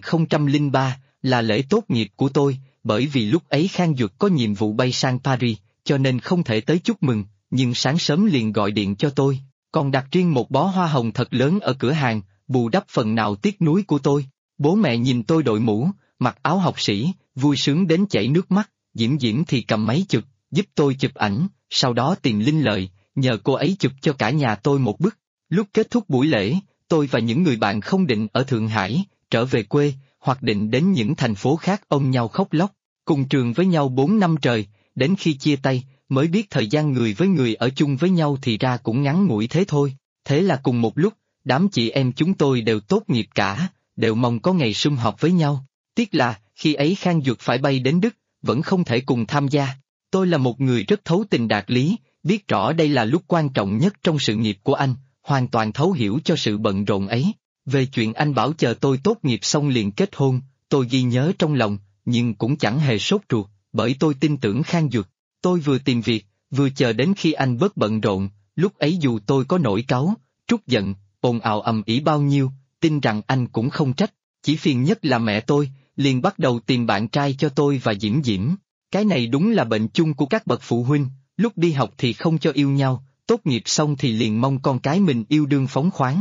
2003, là lễ tốt nghiệp của tôi, bởi vì lúc ấy Khang Duyệt có nhiệm vụ bay sang Paris, cho nên không thể tới chúc mừng, nhưng sáng sớm liền gọi điện cho tôi, còn đặt riêng một bó hoa hồng thật lớn ở cửa hàng, bù đắp phần nào tiếc nuối của tôi. Bố mẹ nhìn tôi đội mũ, mặc áo học sĩ, vui sướng đến chảy nước mắt, Diễm Diễm thì cầm máy chụp, giúp tôi chụp ảnh, sau đó tìm Linh Lợi, nhờ cô ấy chụp cho cả nhà tôi một bức. Lúc kết thúc buổi lễ, tôi và những người bạn không định ở Thượng Hải, trở về quê, hoặc định đến những thành phố khác ôm nhau khóc lóc, cùng trường với nhau 4 năm trời, đến khi chia tay, mới biết thời gian người với người ở chung với nhau thì ra cũng ngắn ngủi thế thôi. Thế là cùng một lúc, đám chị em chúng tôi đều tốt nghiệp cả, đều mong có ngày sum họp với nhau. Tiếc là, khi ấy Khang Duyệt phải bay đến Đức, vẫn không thể cùng tham gia. Tôi là một người rất thấu tình đạt lý, biết rõ đây là lúc quan trọng nhất trong sự nghiệp của anh, hoàn toàn thấu hiểu cho sự bận rộn ấy. Về chuyện anh bảo chờ tôi tốt nghiệp xong liền kết hôn, tôi ghi nhớ trong lòng, nhưng cũng chẳng hề sốt ruột, bởi tôi tin tưởng Khang Duyệt. Tôi vừa tìm việc, vừa chờ đến khi anh bớt bận rộn, lúc ấy dù tôi có nổi cáu, trút giận, ồn ào ầm ĩ bao nhiêu, tin rằng anh cũng không trách, chỉ phiền nhất là mẹ tôi, liền bắt đầu tìm bạn trai cho tôi và Diễm Diễm. Cái này đúng là bệnh chung của các bậc phụ huynh, lúc đi học thì không cho yêu nhau, tốt nghiệp xong thì liền mong con cái mình yêu đương phóng khoáng.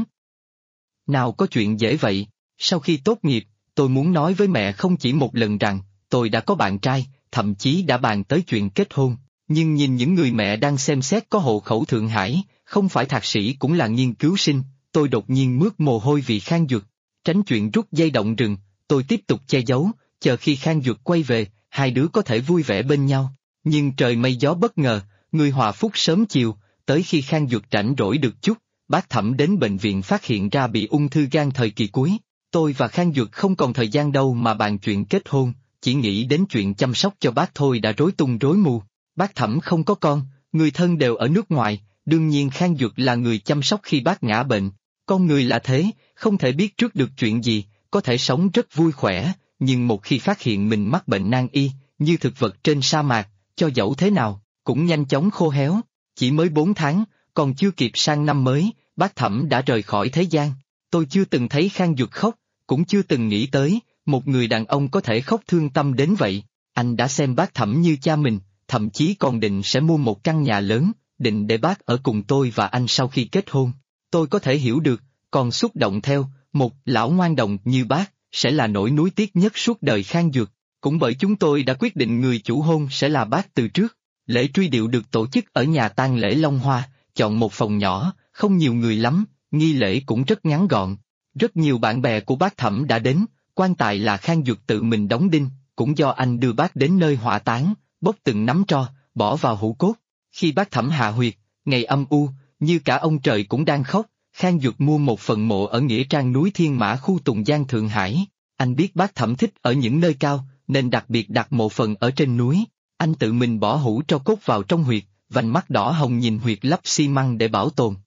Nào có chuyện dễ vậy, sau khi tốt nghiệp, tôi muốn nói với mẹ không chỉ một lần rằng, tôi đã có bạn trai, thậm chí đã bàn tới chuyện kết hôn, nhưng nhìn những người mẹ đang xem xét có hộ khẩu Thượng Hải, không phải thạc sĩ cũng là nghiên cứu sinh, tôi đột nhiên mướt mồ hôi vì Khang Duyệt. Tránh chuyện rút dây động rừng, tôi tiếp tục che giấu, chờ khi Khang Duyệt quay về, hai đứa có thể vui vẻ bên nhau. Nhưng trời mây gió bất ngờ, người hòa phúc sớm chiều, tới khi Khang Duyệt rảnh rỗi được chút, bác Thẩm đến bệnh viện phát hiện ra bị ung thư gan thời kỳ cuối. Tôi và Khang Duyệt không còn thời gian đâu mà bàn chuyện kết hôn, chỉ nghĩ đến chuyện chăm sóc cho bác thôi đã rối tung rối mù. Bác Thẩm không có con, người thân đều ở nước ngoài, đương nhiên Khang Duyệt là người chăm sóc khi bác ngã bệnh. Con người là thế, không thể biết trước được chuyện gì, có thể sống rất vui khỏe, nhưng một khi phát hiện mình mắc bệnh nan y, như thực vật trên sa mạc, cho dẫu thế nào, cũng nhanh chóng khô héo. Chỉ mới 4 tháng, còn chưa kịp sang năm mới, bác Thẩm đã rời khỏi thế gian. Tôi chưa từng thấy Khang Duyệt khóc, cũng chưa từng nghĩ tới, một người đàn ông có thể khóc thương tâm đến vậy. Anh đã xem bác Thẩm như cha mình, thậm chí còn định sẽ mua một căn nhà lớn, định để bác ở cùng tôi và anh sau khi kết hôn. Tôi có thể hiểu được, còn xúc động theo, Một lão ngoan đồng như bác, sẽ là nỗi nuối tiếc nhất suốt đời Khang Duật. Cũng bởi chúng tôi đã quyết định người chủ hôn sẽ là bác từ trước. Lễ truy điệu được tổ chức ở nhà tang lễ Long Hoa, chọn một phòng nhỏ, không nhiều người lắm, nghi lễ cũng rất ngắn gọn. Rất nhiều bạn bè của bác Thẩm đã đến, quan tài là Khang Duật tự mình đóng đinh, cũng do anh đưa bác đến nơi hỏa táng, bốc từng nắm tro, bỏ vào hũ cốt. Khi bác Thẩm hạ huyệt, ngày âm u, như cả ông trời cũng đang khóc, Khang Duật mua một phần mộ ở nghĩa trang núi Thiên Mã khu Tùng Giang Thượng Hải. Anh biết bác Thẩm thích ở những nơi cao, nên đặc biệt đặt mộ phần ở trên núi. Anh tự mình bỏ hũ tro cốt vào trong huyệt, vành mắt đỏ hồng nhìn huyệt lắp xi măng để bảo tồn.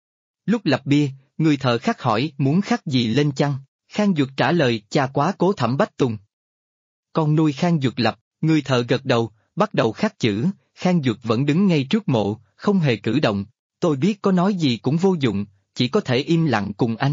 Lúc lập bia, người thợ khắc hỏi muốn khắc gì lên chăng, Khang Duật trả lời cha quá cố Thẩm Bách Tùng. Con nuôi Khang Duật lập, người thợ gật đầu, bắt đầu khắc chữ, Khang Duật vẫn đứng ngay trước mộ, không hề cử động. Tôi biết có nói gì cũng vô dụng, chỉ có thể im lặng cùng anh.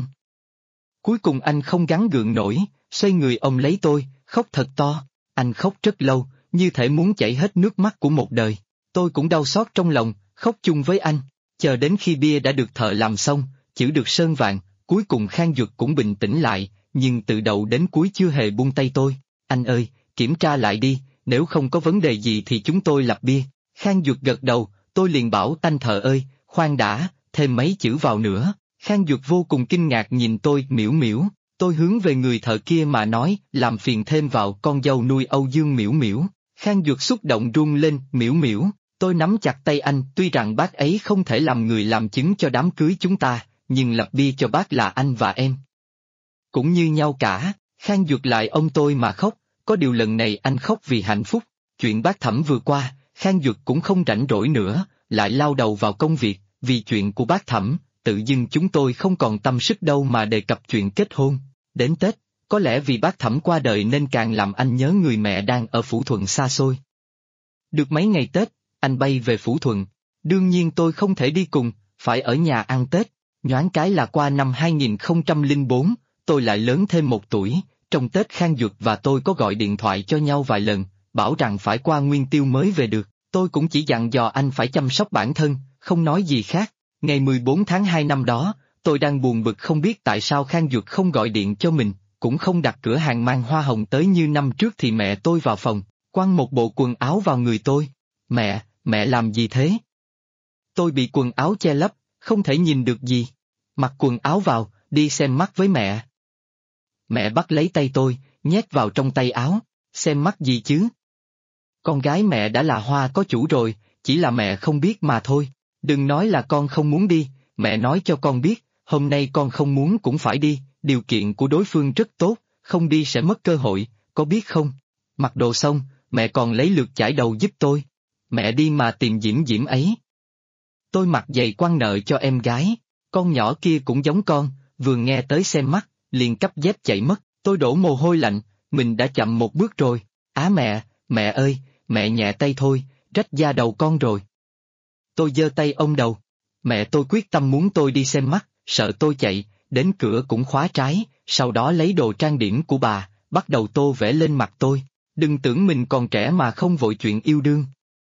Cuối cùng anh không gắng gượng nổi, xoay người ôm lấy tôi, khóc thật to. Anh khóc rất lâu, như thể muốn chảy hết nước mắt của một đời. Tôi cũng đau xót trong lòng, khóc chung với anh. Chờ đến khi bia đã được thợ làm xong, chữ được sơn vàng, cuối cùng Khang Duật cũng bình tĩnh lại, nhưng từ đầu đến cuối chưa hề buông tay tôi. Anh ơi, kiểm tra lại đi, nếu không có vấn đề gì thì chúng tôi lập bia. Khang Duật gật đầu, tôi liền bảo anh thợ ơi, khoan đã, thêm mấy chữ vào nữa. Khang Duật vô cùng kinh ngạc nhìn tôi miễu miễu. Tôi hướng về người thợ kia mà nói, làm phiền thêm vào con dâu nuôi Âu Dương miễu miễu. Khang Duật xúc động run lên, miễu miễu. Tôi nắm chặt tay anh, tuy rằng bác ấy không thể làm người làm chứng cho đám cưới chúng ta, nhưng lập bia cho bác là anh và em. Cũng như nhau cả, Khang Duật lại ôm tôi mà khóc, có điều lần này anh khóc vì hạnh phúc. Chuyện bác Thẩm vừa qua, Khang Duật cũng không rảnh rỗi nữa, lại lao đầu vào công việc, vì chuyện của bác Thẩm, tự dưng chúng tôi không còn tâm sức đâu mà đề cập chuyện kết hôn. Đến Tết, có lẽ vì bác Thẩm qua đời nên càng làm anh nhớ người mẹ đang ở Phủ Thuận xa xôi. Được mấy ngày Tết, anh bay về Phủ Thuận. Đương nhiên tôi không thể đi cùng, phải ở nhà ăn Tết. Nhoáng cái là qua năm 2004, tôi lại lớn thêm 1 tuổi. Trong Tết Khang Duật và tôi có gọi điện thoại cho nhau vài lần, bảo rằng phải qua Nguyên Tiêu mới về được. Tôi cũng chỉ dặn dò anh phải chăm sóc bản thân, không nói gì khác. Ngày 14 tháng 2 năm đó, tôi đang buồn bực không biết tại sao Khang Duật không gọi điện cho mình, cũng không đặt cửa hàng mang hoa hồng tới như năm trước thì mẹ tôi vào phòng, quăng một bộ quần áo vào người tôi. Mẹ làm gì thế? Tôi bị quần áo che lấp, không thể nhìn được gì. Mặc quần áo vào, đi xem mắt với mẹ. Mẹ bắt lấy tay tôi, nhét vào trong tay áo, xem mắt gì chứ? Con gái mẹ đã là hoa có chủ rồi, chỉ là mẹ không biết mà thôi. Đừng nói là con không muốn đi, mẹ nói cho con biết, hôm nay con không muốn cũng phải đi, điều kiện của đối phương rất tốt, không đi sẽ mất cơ hội, có biết không? Mặc đồ xong, mẹ còn lấy lược chải đầu giúp tôi. Mẹ đi mà tìm Diễm Diễm ấy. Tôi mặc giày quăng nợ cho em gái, con nhỏ kia cũng giống con, vừa nghe tới xem mắt, liền cắp dép chạy mất, tôi đổ mồ hôi lạnh, mình đã chậm 1 bước rồi. Á mẹ ơi, mẹ nhẹ tay thôi, rách da đầu con rồi. Tôi giơ tay ôm đầu. Mẹ tôi quyết tâm muốn tôi đi xem mắt, sợ tôi chạy, đến cửa cũng khóa trái, sau đó lấy đồ trang điểm của bà, bắt đầu tô vẽ lên mặt tôi. Đừng tưởng mình còn trẻ mà không vội chuyện yêu đương.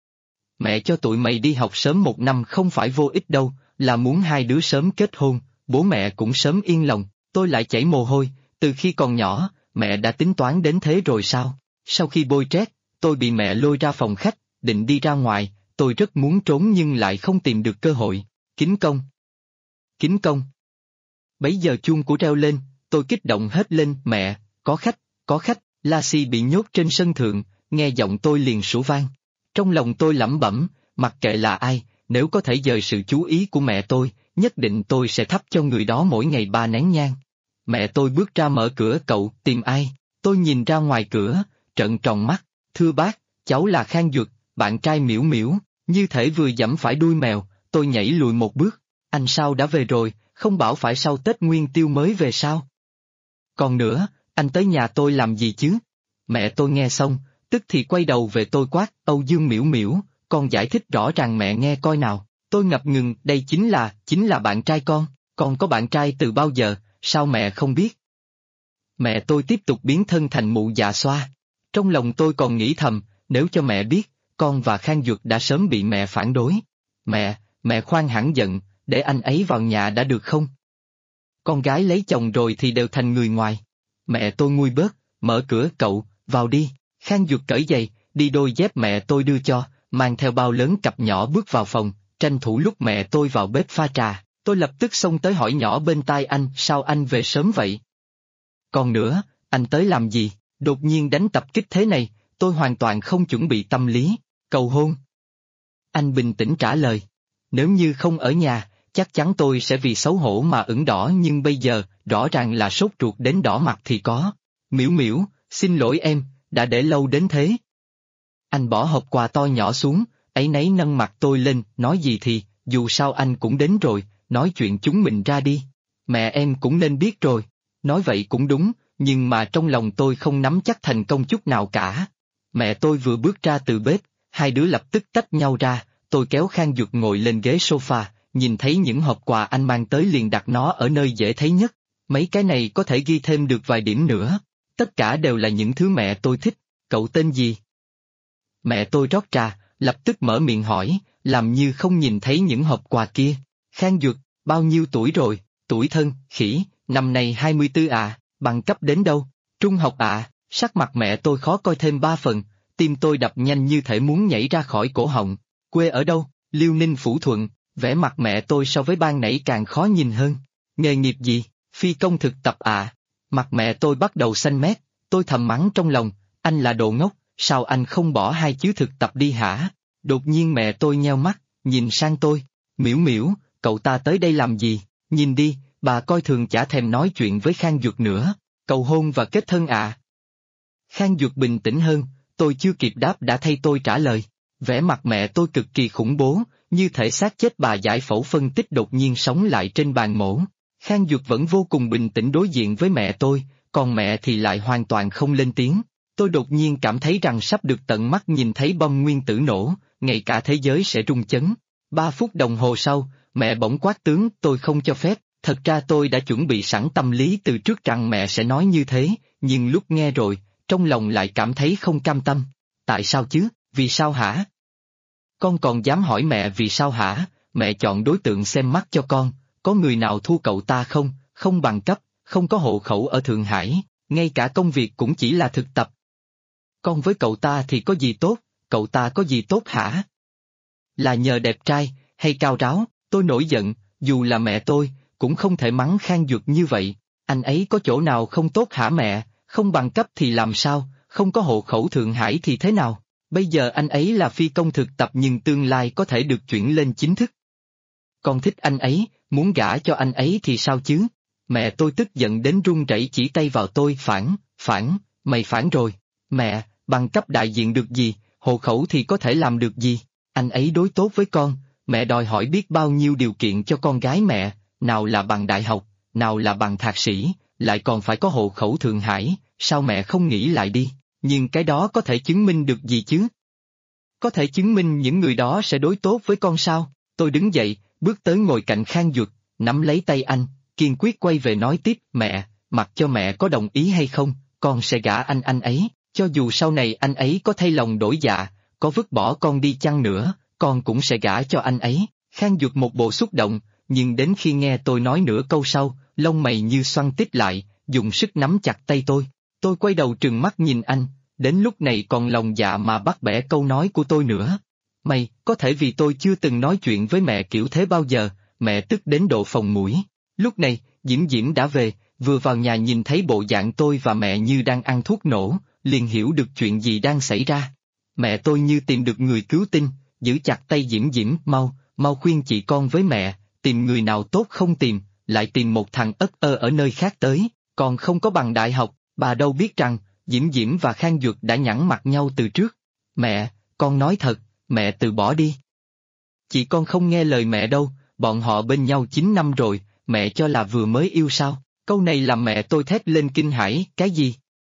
Mẹ cho tụi mày đi học sớm 1 năm không phải vô ích đâu, là muốn hai đứa sớm kết hôn, bố mẹ cũng sớm yên lòng. Tôi lại chảy mồ hôi, từ khi còn nhỏ, mẹ đã tính toán đến thế rồi sao? Sau khi bôi trét, tôi bị mẹ lôi ra phòng khách, định đi ra ngoài, tôi rất muốn trốn nhưng lại không tìm được cơ hội. Kính công! Kính công! Bấy giờ chuông của reo lên, tôi kích động hết lên, mẹ, có khách, Lassie bị nhốt trên sân thượng, nghe giọng tôi liền sủa vang. Trong lòng tôi lẩm bẩm, mặc kệ là ai, nếu có thể dời sự chú ý của mẹ tôi, nhất định tôi sẽ thắp cho người đó mỗi ngày 3 nén nhang. Mẹ tôi bước ra mở cửa, cậu tìm ai? Tôi nhìn ra ngoài cửa, trợn tròn mắt, thưa bác, cháu là Khang Duật, bạn trai Miễu Miễu, như thể vừa giẫm phải đuôi mèo, tôi nhảy lùi 1 bước, anh sao đã về rồi, không bảo phải sau Tết Nguyên Tiêu mới về sao? Còn nữa, anh tới nhà tôi làm gì chứ? Mẹ tôi nghe xong, tức thì quay đầu về tôi quát, Âu Dương Miễu Miễu, con giải thích rõ ràng mẹ nghe coi nào. Tôi ngập ngừng, đây chính là bạn trai con có bạn trai từ bao giờ, sao mẹ không biết? Mẹ tôi tiếp tục biến thân thành mụ già xoa. Trong lòng tôi còn nghĩ thầm, nếu cho mẹ biết, con và Khang Duật đã sớm bị mẹ phản đối. Mẹ khoan hẳn giận, để anh ấy vào nhà đã được không? Con gái lấy chồng rồi thì đều thành người ngoài. Mẹ tôi nguôi bớt, mở cửa cậu, vào đi. Khang Duật cởi giày, đi đôi dép mẹ tôi đưa cho, mang theo bao lớn cặp nhỏ bước vào phòng, tranh thủ lúc mẹ tôi vào bếp pha trà, tôi lập tức xông tới hỏi nhỏ bên tai anh, sao anh về sớm vậy? Còn nữa, anh tới làm gì? Đột nhiên đánh tập kích thế này, tôi hoàn toàn không chuẩn bị tâm lý, cầu hôn. Anh bình tĩnh trả lời, nếu như không ở nhà, chắc chắn tôi sẽ vì xấu hổ mà ửng đỏ nhưng bây giờ, rõ ràng là sốt ruột đến đỏ mặt thì có. Miễu Miễu, xin lỗi em, đã để lâu đến thế. Anh bỏ hộp quà to nhỏ xuống, áy náy nâng mặt tôi lên, nói gì thì, dù sao anh cũng đến rồi, nói chuyện chúng mình ra đi. Mẹ em cũng nên biết rồi. Nói vậy cũng đúng, nhưng mà trong lòng tôi không nắm chắc thành công chút nào cả. Mẹ tôi vừa bước ra từ bếp, hai đứa lập tức tách nhau ra, tôi kéo Khang Duật ngồi lên ghế sofa, nhìn thấy những hộp quà anh mang tới liền đặt nó ở nơi dễ thấy nhất. Mấy cái này có thể ghi thêm được vài điểm nữa. Tất cả đều là những thứ mẹ tôi thích. Cậu tên gì? Mẹ tôi rót trà, lập tức mở miệng hỏi, làm như không nhìn thấy những hộp quà kia. Khang Duật, bao nhiêu tuổi rồi? Tuổi thân, khỉ, năm nay 24 à, bằng cấp đến đâu? Trung học à? Sắc mặt mẹ tôi khó coi thêm 3 phần, tim tôi đập nhanh như thể muốn nhảy ra khỏi cổ họng. Quê ở đâu? Liêu Ninh Phủ Thuận. Vẻ mặt mẹ tôi so với ban nãy càng khó nhìn hơn. Nghề nghiệp gì? Phi công thực tập à? Mặt mẹ tôi bắt đầu xanh mét, tôi thầm mắng trong lòng, anh là đồ ngốc, sao anh không bỏ hai chữ thực tập đi hả? Đột nhiên mẹ tôi nheo mắt, nhìn sang tôi, Miễu Miễu, cậu ta tới đây làm gì? Nhìn đi, bà coi thường chả thèm nói chuyện với Khang Duật nữa, cầu hôn và kết thân à? Khang Duật bình tĩnh hơn, tôi chưa kịp đáp đã thay tôi trả lời. Vẻ mặt mẹ tôi cực kỳ khủng bố, như thể xác chết bà giải phẫu phân tích đột nhiên sống lại trên bàn mổ. Khang Duật vẫn vô cùng bình tĩnh đối diện với mẹ tôi, còn mẹ thì lại hoàn toàn không lên tiếng. Tôi đột nhiên cảm thấy rằng sắp được tận mắt nhìn thấy bom nguyên tử nổ, ngay cả thế giới sẽ rung chấn. 3 phút đồng hồ sau, mẹ bỗng quát tướng tôi không cho phép, thật ra tôi đã chuẩn bị sẵn tâm lý từ trước rằng mẹ sẽ nói như thế, nhưng lúc nghe rồi, trong lòng lại cảm thấy không cam tâm. Tại sao chứ, vì sao hả? Con còn dám hỏi mẹ vì sao hả? Mẹ chọn đối tượng xem mắt cho con, có người nào thua cậu ta không, không bằng cấp, không có hộ khẩu ở Thượng Hải, ngay cả công việc cũng chỉ là thực tập. Con với cậu ta thì có gì tốt, cậu ta có gì tốt hả? Là nhờ đẹp trai, hay cao ráo, tôi nổi giận, dù là mẹ tôi, cũng không thể mắng Khang Duật như vậy, anh ấy có chỗ nào không tốt hả mẹ, không bằng cấp thì làm sao, không có hộ khẩu Thượng Hải thì thế nào? Bây giờ anh ấy là phi công thực tập nhưng tương lai có thể được chuyển lên chính thức. Con thích anh ấy, muốn gả cho anh ấy thì sao chứ? Mẹ tôi tức giận đến run rẩy chỉ tay vào tôi, phản, mày phản rồi. Mẹ, bằng cấp đại diện được gì, hộ khẩu thì có thể làm được gì? Anh ấy đối tốt với con, mẹ đòi hỏi biết bao nhiêu điều kiện cho con gái mẹ, nào là bằng đại học, nào là bằng thạc sĩ, lại còn phải có hộ khẩu Thượng Hải, sao mẹ không nghĩ lại đi? Nhưng cái đó có thể chứng minh được gì chứ? Có thể chứng minh những người đó sẽ đối tốt với con sao? Tôi đứng dậy, bước tới ngồi cạnh Khang Duật, nắm lấy tay anh, kiên quyết quay về nói tiếp, mẹ, mặc cho mẹ có đồng ý hay không, con sẽ gả anh ấy, cho dù sau này anh ấy có thay lòng đổi dạ, có vứt bỏ con đi chăng nữa, con cũng sẽ gả cho anh ấy. Khang Duật một bộ xúc động, nhưng đến khi nghe tôi nói nửa câu sau, lông mày như xoăn tít lại, dùng sức nắm chặt tay tôi. Tôi quay đầu trừng mắt nhìn anh, đến lúc này còn lòng dạ mà bắt bẻ câu nói của tôi nữa. Mày, có thể vì tôi chưa từng nói chuyện với mẹ kiểu thế bao giờ, mẹ tức đến độ phồng mũi. Lúc này, Diễm Diễm đã về, vừa vào nhà nhìn thấy bộ dạng tôi và mẹ như đang ăn thuốc nổ, liền hiểu được chuyện gì đang xảy ra. Mẹ tôi như tìm được người cứu tinh, giữ chặt tay Diễm Diễm, mau khuyên chị con với mẹ, tìm người nào tốt không tìm, lại tìm một thằng ất ơ ở nơi khác tới, còn không có bằng đại học, bà đâu biết rằng, Diễm Diễm và Khang Duật đã nhẵn mặt nhau từ trước. Mẹ, con nói thật, mẹ từ bỏ đi. Chị con không nghe lời mẹ đâu, bọn họ bên nhau 9 năm rồi, mẹ cho là vừa mới yêu sao? Câu này làm mẹ tôi thét lên kinh hãi, cái gì?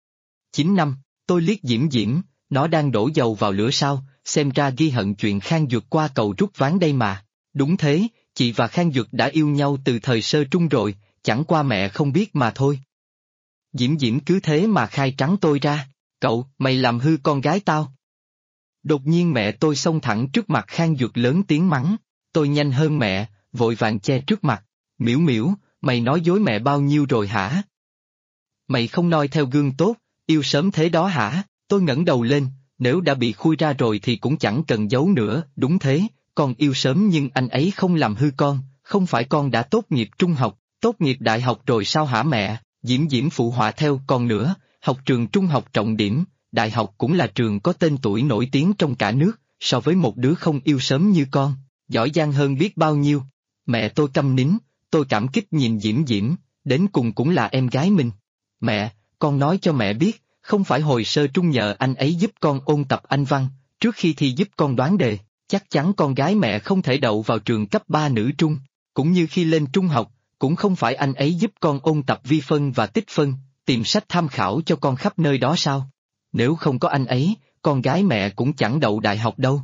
9 năm, tôi liếc Diễm Diễm, nó đang đổ dầu vào lửa sao, xem ra ghi hận chuyện Khang Duật qua cầu rút ván đây mà. Đúng thế, chị và Khang Duật đã yêu nhau từ thời sơ trung rồi, chẳng qua mẹ không biết mà thôi. Diễm Diễm cứ thế mà khai trắng tôi ra, cậu, mày làm hư con gái tao. Đột nhiên mẹ tôi xông thẳng trước mặt Khang Duật lớn tiếng mắng, tôi nhanh hơn mẹ, vội vàng che trước mặt, Miễu Miễu, mày nói dối mẹ bao nhiêu rồi hả? Mày không noi theo gương tốt, yêu sớm thế đó hả? Tôi ngẩng đầu lên, nếu đã bị khui ra rồi thì cũng chẳng cần giấu nữa, đúng thế, con yêu sớm nhưng anh ấy không làm hư con, không phải con đã tốt nghiệp trung học, tốt nghiệp đại học rồi sao hả mẹ? Diễm Diễm phụ họa theo con nữa, học trường trung học trọng điểm, đại học cũng là trường có tên tuổi nổi tiếng trong cả nước, so với một đứa không yêu sớm như con, giỏi giang hơn biết bao nhiêu. Mẹ tôi câm nín, tôi cảm kích nhìn Diễm Diễm, đến cùng cũng là em gái mình. Mẹ, con nói cho mẹ biết, không phải hồi sơ trung nhờ anh ấy giúp con ôn tập Anh văn, trước khi thi giúp con đoán đề, chắc chắn con gái mẹ không thể đậu vào trường cấp 3 nữ trung, cũng như khi lên trung học, cũng không phải anh ấy giúp con ôn tập vi phân và tích phân, tìm sách tham khảo cho con khắp nơi đó sao? Nếu không có anh ấy, con gái mẹ cũng chẳng đậu đại học đâu.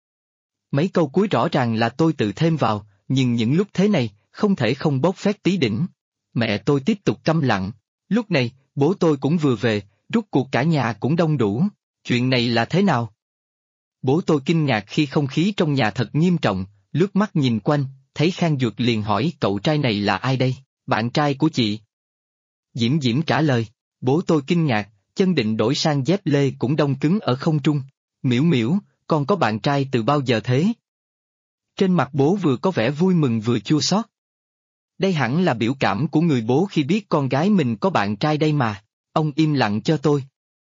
Mấy câu cuối rõ ràng là tôi tự thêm vào, nhưng những lúc thế này, không thể không bốc phét tí đỉnh. Mẹ tôi tiếp tục câm lặng. Lúc này, bố tôi cũng vừa về, rút cuộc cả nhà cũng đông đủ. Chuyện này là thế nào? Bố tôi kinh ngạc khi không khí trong nhà thật nghiêm trọng, lướt mắt nhìn quanh, thấy Khang Duật liền hỏi cậu trai này là ai đây? Bạn trai của chị. Diễm Diễm trả lời, bố tôi kinh ngạc, chân định đổi sang dép lê cũng đông cứng ở không trung. Miễu Miễu, con có bạn trai từ bao giờ thế? Trên mặt bố vừa có vẻ vui mừng vừa chua xót. Đây hẳn là biểu cảm của người bố khi biết con gái mình có bạn trai đây mà. Ông im lặng cho tôi.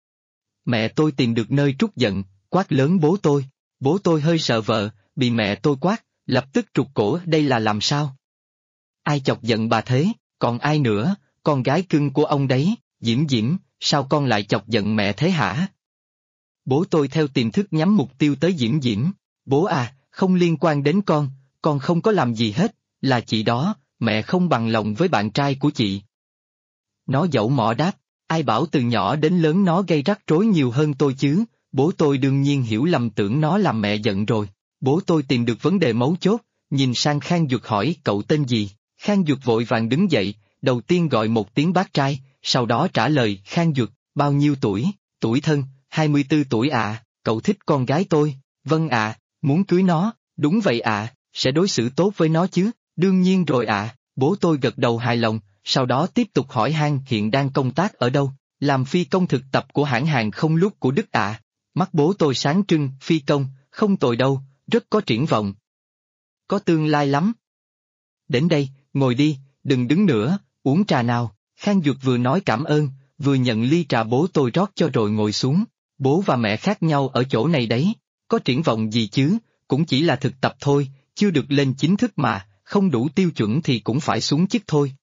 Mẹ tôi tìm được nơi trút giận, quát lớn bố tôi. Bố tôi hơi sợ vợ, bị mẹ tôi quát, lập tức trục cổ. Đây là làm sao? Ai chọc giận bà thế, còn ai nữa, con gái cưng của ông đấy. Diễm Diễm, sao con lại chọc giận mẹ thế hả? Bố tôi theo tiềm thức nhắm mục tiêu tới Diễm Diễm. Bố à, không liên quan đến con không có làm gì hết, là chị đó, mẹ không bằng lòng với bạn trai của chị. Nó dẫu mỏ đáp, ai bảo từ nhỏ đến lớn nó gây rắc rối nhiều hơn tôi chứ, bố tôi đương nhiên hiểu lầm tưởng nó làm mẹ giận rồi. Bố tôi tìm được vấn đề mấu chốt, nhìn sang Khang Duật hỏi cậu tên gì, Khang Duật vội vàng đứng dậy, đầu tiên gọi một tiếng bác trai, sau đó trả lời Khang Duật, bao nhiêu tuổi, tuổi thân, 24 tuổi ạ, cậu thích con gái tôi, vâng ạ, muốn cưới nó, đúng vậy ạ, sẽ đối xử tốt với nó chứ, đương nhiên rồi ạ, bố tôi gật đầu hài lòng, sau đó tiếp tục hỏi han hiện đang công tác ở đâu, làm phi công thực tập của hãng hàng không lúc của Đức ạ. Mắt bố tôi sáng trưng, phi công, không tồi đâu, rất có triển vọng. Có tương lai lắm. Đến đây, ngồi đi, đừng đứng nữa, uống trà nào, Khang Duật vừa nói cảm ơn, vừa nhận ly trà bố tôi rót cho rồi ngồi xuống, bố và mẹ khác nhau ở chỗ này đấy, có triển vọng gì chứ, cũng chỉ là thực tập thôi, chưa được lên chính thức mà, không đủ tiêu chuẩn thì cũng phải xuống chức thôi.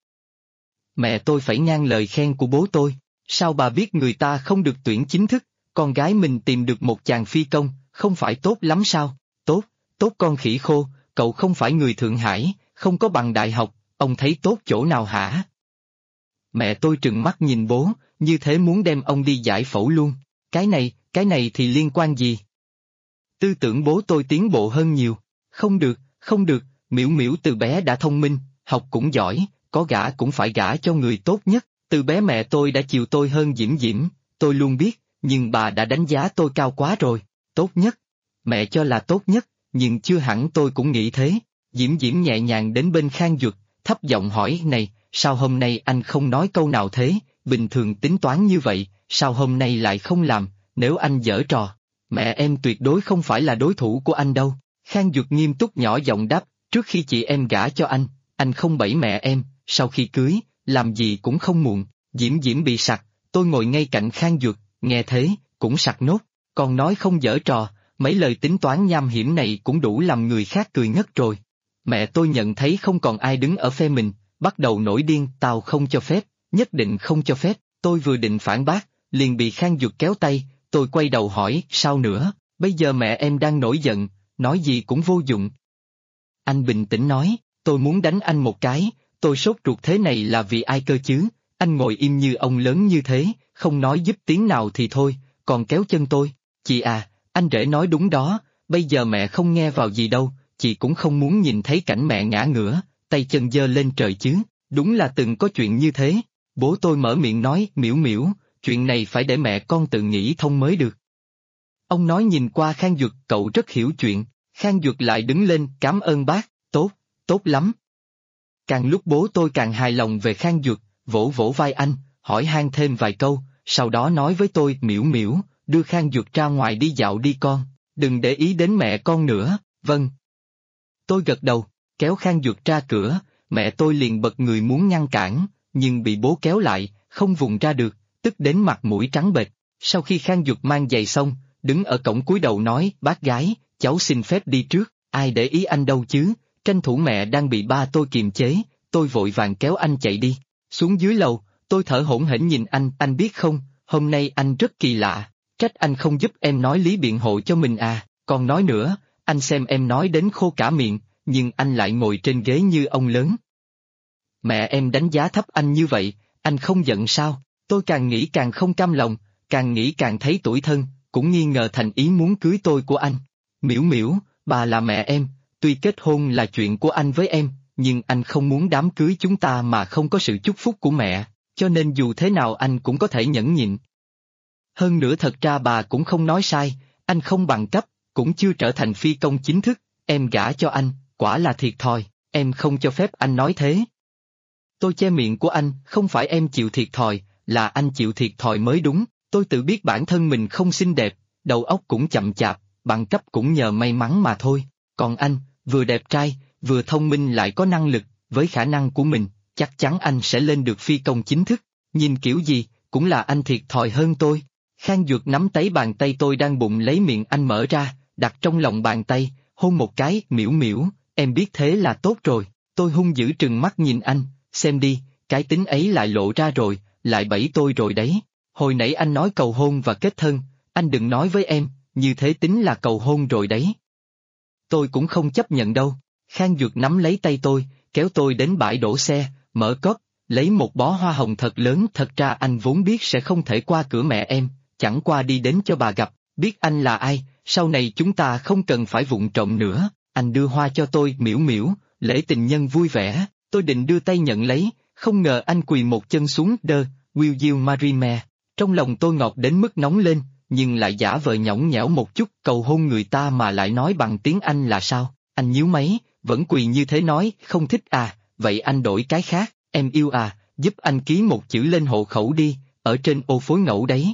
Mẹ tôi phải ngang lời khen của bố tôi, sao bà biết người ta không được tuyển chính thức, con gái mình tìm được một chàng phi công, không phải tốt lắm sao, tốt, tốt con khỉ khô, cậu không phải người Thượng Hải, không có bằng đại học, ông thấy tốt chỗ nào hả? Mẹ tôi trừng mắt nhìn bố, như thế muốn đem ông đi giải phẫu luôn, cái này thì liên quan gì? Tư tưởng bố tôi tiến bộ hơn nhiều, không được, Miễu Miễu từ bé đã thông minh, học cũng giỏi, có gả cũng phải gả cho người tốt nhất, từ bé mẹ tôi đã chiều tôi hơn Diễm Diễm, tôi luôn biết, nhưng bà đã đánh giá tôi cao quá rồi, tốt nhất. Mẹ cho là tốt nhất, nhưng chưa hẳn tôi cũng nghĩ thế. Diễm Diễm nhẹ nhàng đến bên Khang Duật, thấp giọng hỏi này, sao hôm nay anh không nói câu nào thế, bình thường tính toán như vậy, sao hôm nay lại không làm, nếu anh giở trò, mẹ em tuyệt đối không phải là đối thủ của anh đâu. Khang Duật nghiêm túc nhỏ giọng đáp, trước khi chị em gả cho anh không bẫy mẹ em, sau khi cưới, làm gì cũng không muộn. Diễm Diễm bị sặc, tôi ngồi ngay cạnh Khang Duật, nghe thế, cũng sặc nốt, còn nói không giở trò, mấy lời tính toán nham hiểm này cũng đủ làm người khác cười ngất rồi. Mẹ tôi nhận thấy không còn ai đứng ở phe mình, bắt đầu nổi điên, tao không cho phép, nhất định không cho phép, tôi vừa định phản bác, liền bị Khang Duật kéo tay, tôi quay đầu hỏi, sao nữa, bây giờ mẹ em đang nổi giận, nói gì cũng vô dụng. Anh bình tĩnh nói, tôi muốn đánh anh một cái, tôi sốt ruột thế này là vì ai cơ chứ, anh ngồi im như ông lớn như thế, không nói giúp tiếng nào thì thôi, còn kéo chân tôi, chị à, anh rể nói đúng đó, bây giờ mẹ không nghe vào gì đâu, chị cũng không muốn nhìn thấy cảnh mẹ ngã ngửa, tay chân giơ lên trời chứ, đúng là từng có chuyện như thế. Bố tôi mở miệng nói, Miễu Miễu, chuyện này phải để mẹ con tự nghĩ thông mới được. Ông nói nhìn qua Khang Duật, cậu rất hiểu chuyện, Khang Duật lại đứng lên, cảm ơn bác, tốt lắm. Càng lúc bố tôi càng hài lòng về Khang Duật, vỗ vỗ vai anh, hỏi han thêm vài câu, sau đó nói với tôi: Miễu Miễu, đưa Khang Duật ra ngoài đi dạo đi con, đừng để ý đến mẹ con nữa. Vâng. Tôi gật đầu, kéo Khang Duật ra cửa, mẹ tôi liền bật người muốn ngăn cản, nhưng bị bố kéo lại, không vùng ra được, tức đến mặt mũi trắng bệch. Sau khi Khang Duật mang giày xong, đứng ở cổng cúi đầu nói: Bác gái, cháu xin phép đi trước, ai để ý anh đâu chứ, tranh thủ mẹ đang bị ba tôi kiềm chế, tôi vội vàng kéo anh chạy đi. Xuống dưới lầu, tôi thở hổn hển nhìn anh biết không, hôm nay anh rất kỳ lạ, trách anh không giúp em nói lý biện hộ cho mình à, còn nói nữa, anh xem em nói đến khô cả miệng, nhưng anh lại ngồi trên ghế như ông lớn. Mẹ em đánh giá thấp anh như vậy, anh không giận sao? Tôi càng nghĩ càng không cam lòng, càng nghĩ càng thấy tủi thân, cũng nghi ngờ thành ý muốn cưới tôi của anh. Miễu Miễu, bà là mẹ em, tuy kết hôn là chuyện của anh với em, nhưng anh không muốn đám cưới chúng ta mà không có sự chúc phúc của mẹ, cho nên dù thế nào anh cũng có thể nhẫn nhịn. Hơn nữa thật ra bà cũng không nói sai, anh không bằng cấp, cũng chưa trở thành phi công chính thức, em gả cho anh, quả là thiệt thòi, em không cho phép anh nói thế. Tôi che miệng của anh, không phải em chịu thiệt thòi, là anh chịu thiệt thòi mới đúng, tôi tự biết bản thân mình không xinh đẹp, đầu óc cũng chậm chạp, bằng cấp cũng nhờ may mắn mà thôi, còn anh, vừa đẹp trai, vừa thông minh lại có năng lực, với khả năng của mình, chắc chắn anh sẽ lên được phi công chính thức, nhìn kiểu gì, cũng là anh thiệt thòi hơn tôi. Khang Duật nắm tay bàn tay tôi đang bụng lấy miệng anh mở ra, đặt trong lòng bàn tay, hôn một cái. Miễu Miễu, em biết thế là tốt rồi, tôi hung dữ trừng mắt nhìn anh, xem đi, cái tính ấy lại lộ ra rồi, lại bẫy tôi rồi đấy. Hồi nãy anh nói cầu hôn và kết thân, anh đừng nói với em, như thế tính là cầu hôn rồi đấy. Tôi cũng không chấp nhận đâu. Khang Duật nắm lấy tay tôi, kéo tôi đến bãi đổ xe, mở cốp, lấy một bó hoa hồng thật lớn. Thật ra anh vốn biết sẽ không thể qua cửa mẹ em, chẳng qua đi đến cho bà gặp, biết anh là ai, sau này chúng ta không cần phải vụng trộm nữa. Anh đưa hoa cho tôi. Miễu Miễu, lễ tình nhân vui vẻ. Tôi định đưa tay nhận lấy, không ngờ anh quỳ một chân xuống. Will you marry me? Trong lòng tôi ngọt đến mức nóng lên, nhưng lại giả vờ nhõng nhẽo một chút. Cầu hôn người ta mà lại nói bằng tiếng Anh là sao? Anh nhíu máy, vẫn quỳ như thế nói: Không thích à, vậy anh đổi cái khác. Em yêu à, giúp anh ký một chữ lên hộ khẩu đi, ở trên ô phối ngẫu đấy.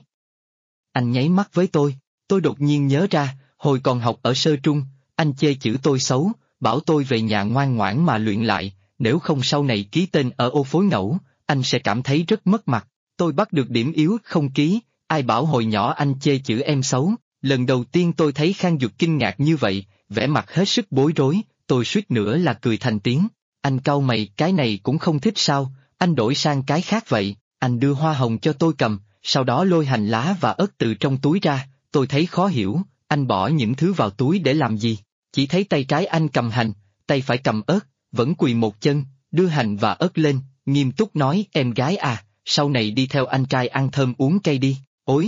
Anh nháy mắt với tôi đột nhiên nhớ ra, hồi còn học ở sơ trung, anh chê chữ tôi xấu, bảo tôi về nhà ngoan ngoãn mà luyện lại, nếu không sau này ký tên ở ô phối ngẫu, anh sẽ cảm thấy rất mất mặt. Tôi bắt được điểm yếu không ký, ai bảo hồi nhỏ anh chê chữ em xấu. Lần đầu tiên tôi thấy Khang Duật kinh ngạc như vậy, vẻ mặt hết sức bối rối, tôi suýt nữa là cười thành tiếng. Anh cau mày: Cái này cũng không thích sao, anh đổi sang cái khác vậy. Anh đưa hoa hồng cho tôi cầm, sau đó lôi hành lá và ớt từ trong túi ra. Tôi thấy khó hiểu, anh bỏ những thứ vào túi để làm gì? Chỉ thấy tay trái anh cầm hành, tay phải cầm ớt, vẫn quỳ một chân, đưa hành và ớt lên, nghiêm túc nói: Em gái à, sau này đi theo anh trai ăn thơm uống cay đi. Ối!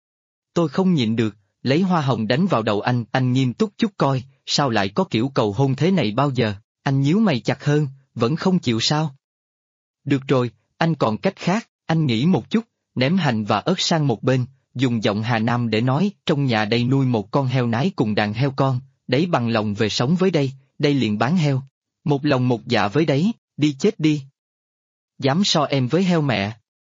Tôi không nhịn được, lấy hoa hồng đánh vào đầu anh nghiêm túc chút coi, sao lại có kiểu cầu hôn thế này bao giờ? Anh nhíu mày chặt hơn, vẫn không chịu sao? Được rồi, anh còn cách khác. Anh nghĩ một chút, ném hành và ớt sang một bên, dùng giọng Hà Nam để nói: Trong nhà đây nuôi một con heo nái cùng đàn heo con, đấy bằng lòng về sống với đây liền bán heo. Một lòng một dạ với đấy, đi chết đi. Dám so em với heo mẹ.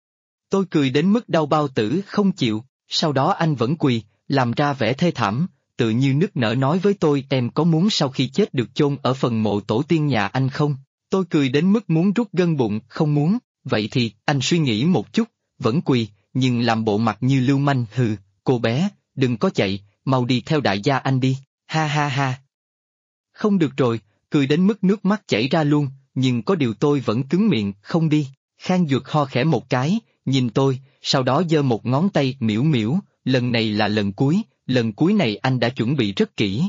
Tôi cười đến mức đau bao tử không chịu, sau đó anh vẫn quỳ, làm ra vẻ thê thảm, tự như nức nở nói với tôi: Em có muốn sau khi chết được chôn ở phần mộ tổ tiên nhà anh không? Tôi cười đến mức muốn rút gân bụng. Không muốn. Vậy thì, anh suy nghĩ một chút, vẫn quỳ, nhưng làm bộ mặt như lưu manh. Hừ, cô bé, đừng có chạy, mau đi theo đại gia anh đi, ha ha ha. Không được rồi, cười đến mức nước mắt chảy ra luôn, nhưng có điều tôi vẫn cứng miệng, không đi. Khang Duật ho khẽ một cái, nhìn tôi, sau đó giơ một ngón tay. Miễu Miễu, lần này là lần cuối này anh đã chuẩn bị rất kỹ.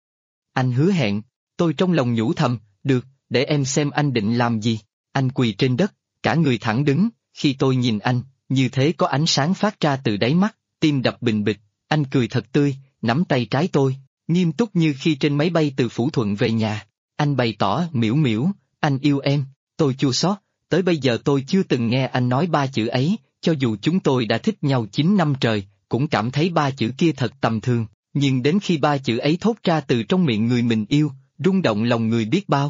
Anh hứa hẹn. Tôi trong lòng nhủ thầm: Được, để em xem anh định làm gì. Anh quỳ trên đất, cả người thẳng đứng, khi tôi nhìn anh, như thế có ánh sáng phát ra từ đáy mắt, tim đập bình bịch. Anh cười thật tươi, nắm tay trái tôi, nghiêm túc như khi trên máy bay từ Phủ Thuận về nhà. Anh bày tỏ: Miễu Miễu, anh yêu em. Tôi chua xót, tới bây giờ tôi chưa từng nghe anh nói ba chữ ấy, cho dù chúng tôi đã thích nhau 9 năm trời, cũng cảm thấy ba chữ kia thật tầm thường, nhưng đến khi ba chữ ấy thốt ra từ trong miệng người mình yêu, rung động lòng người biết bao.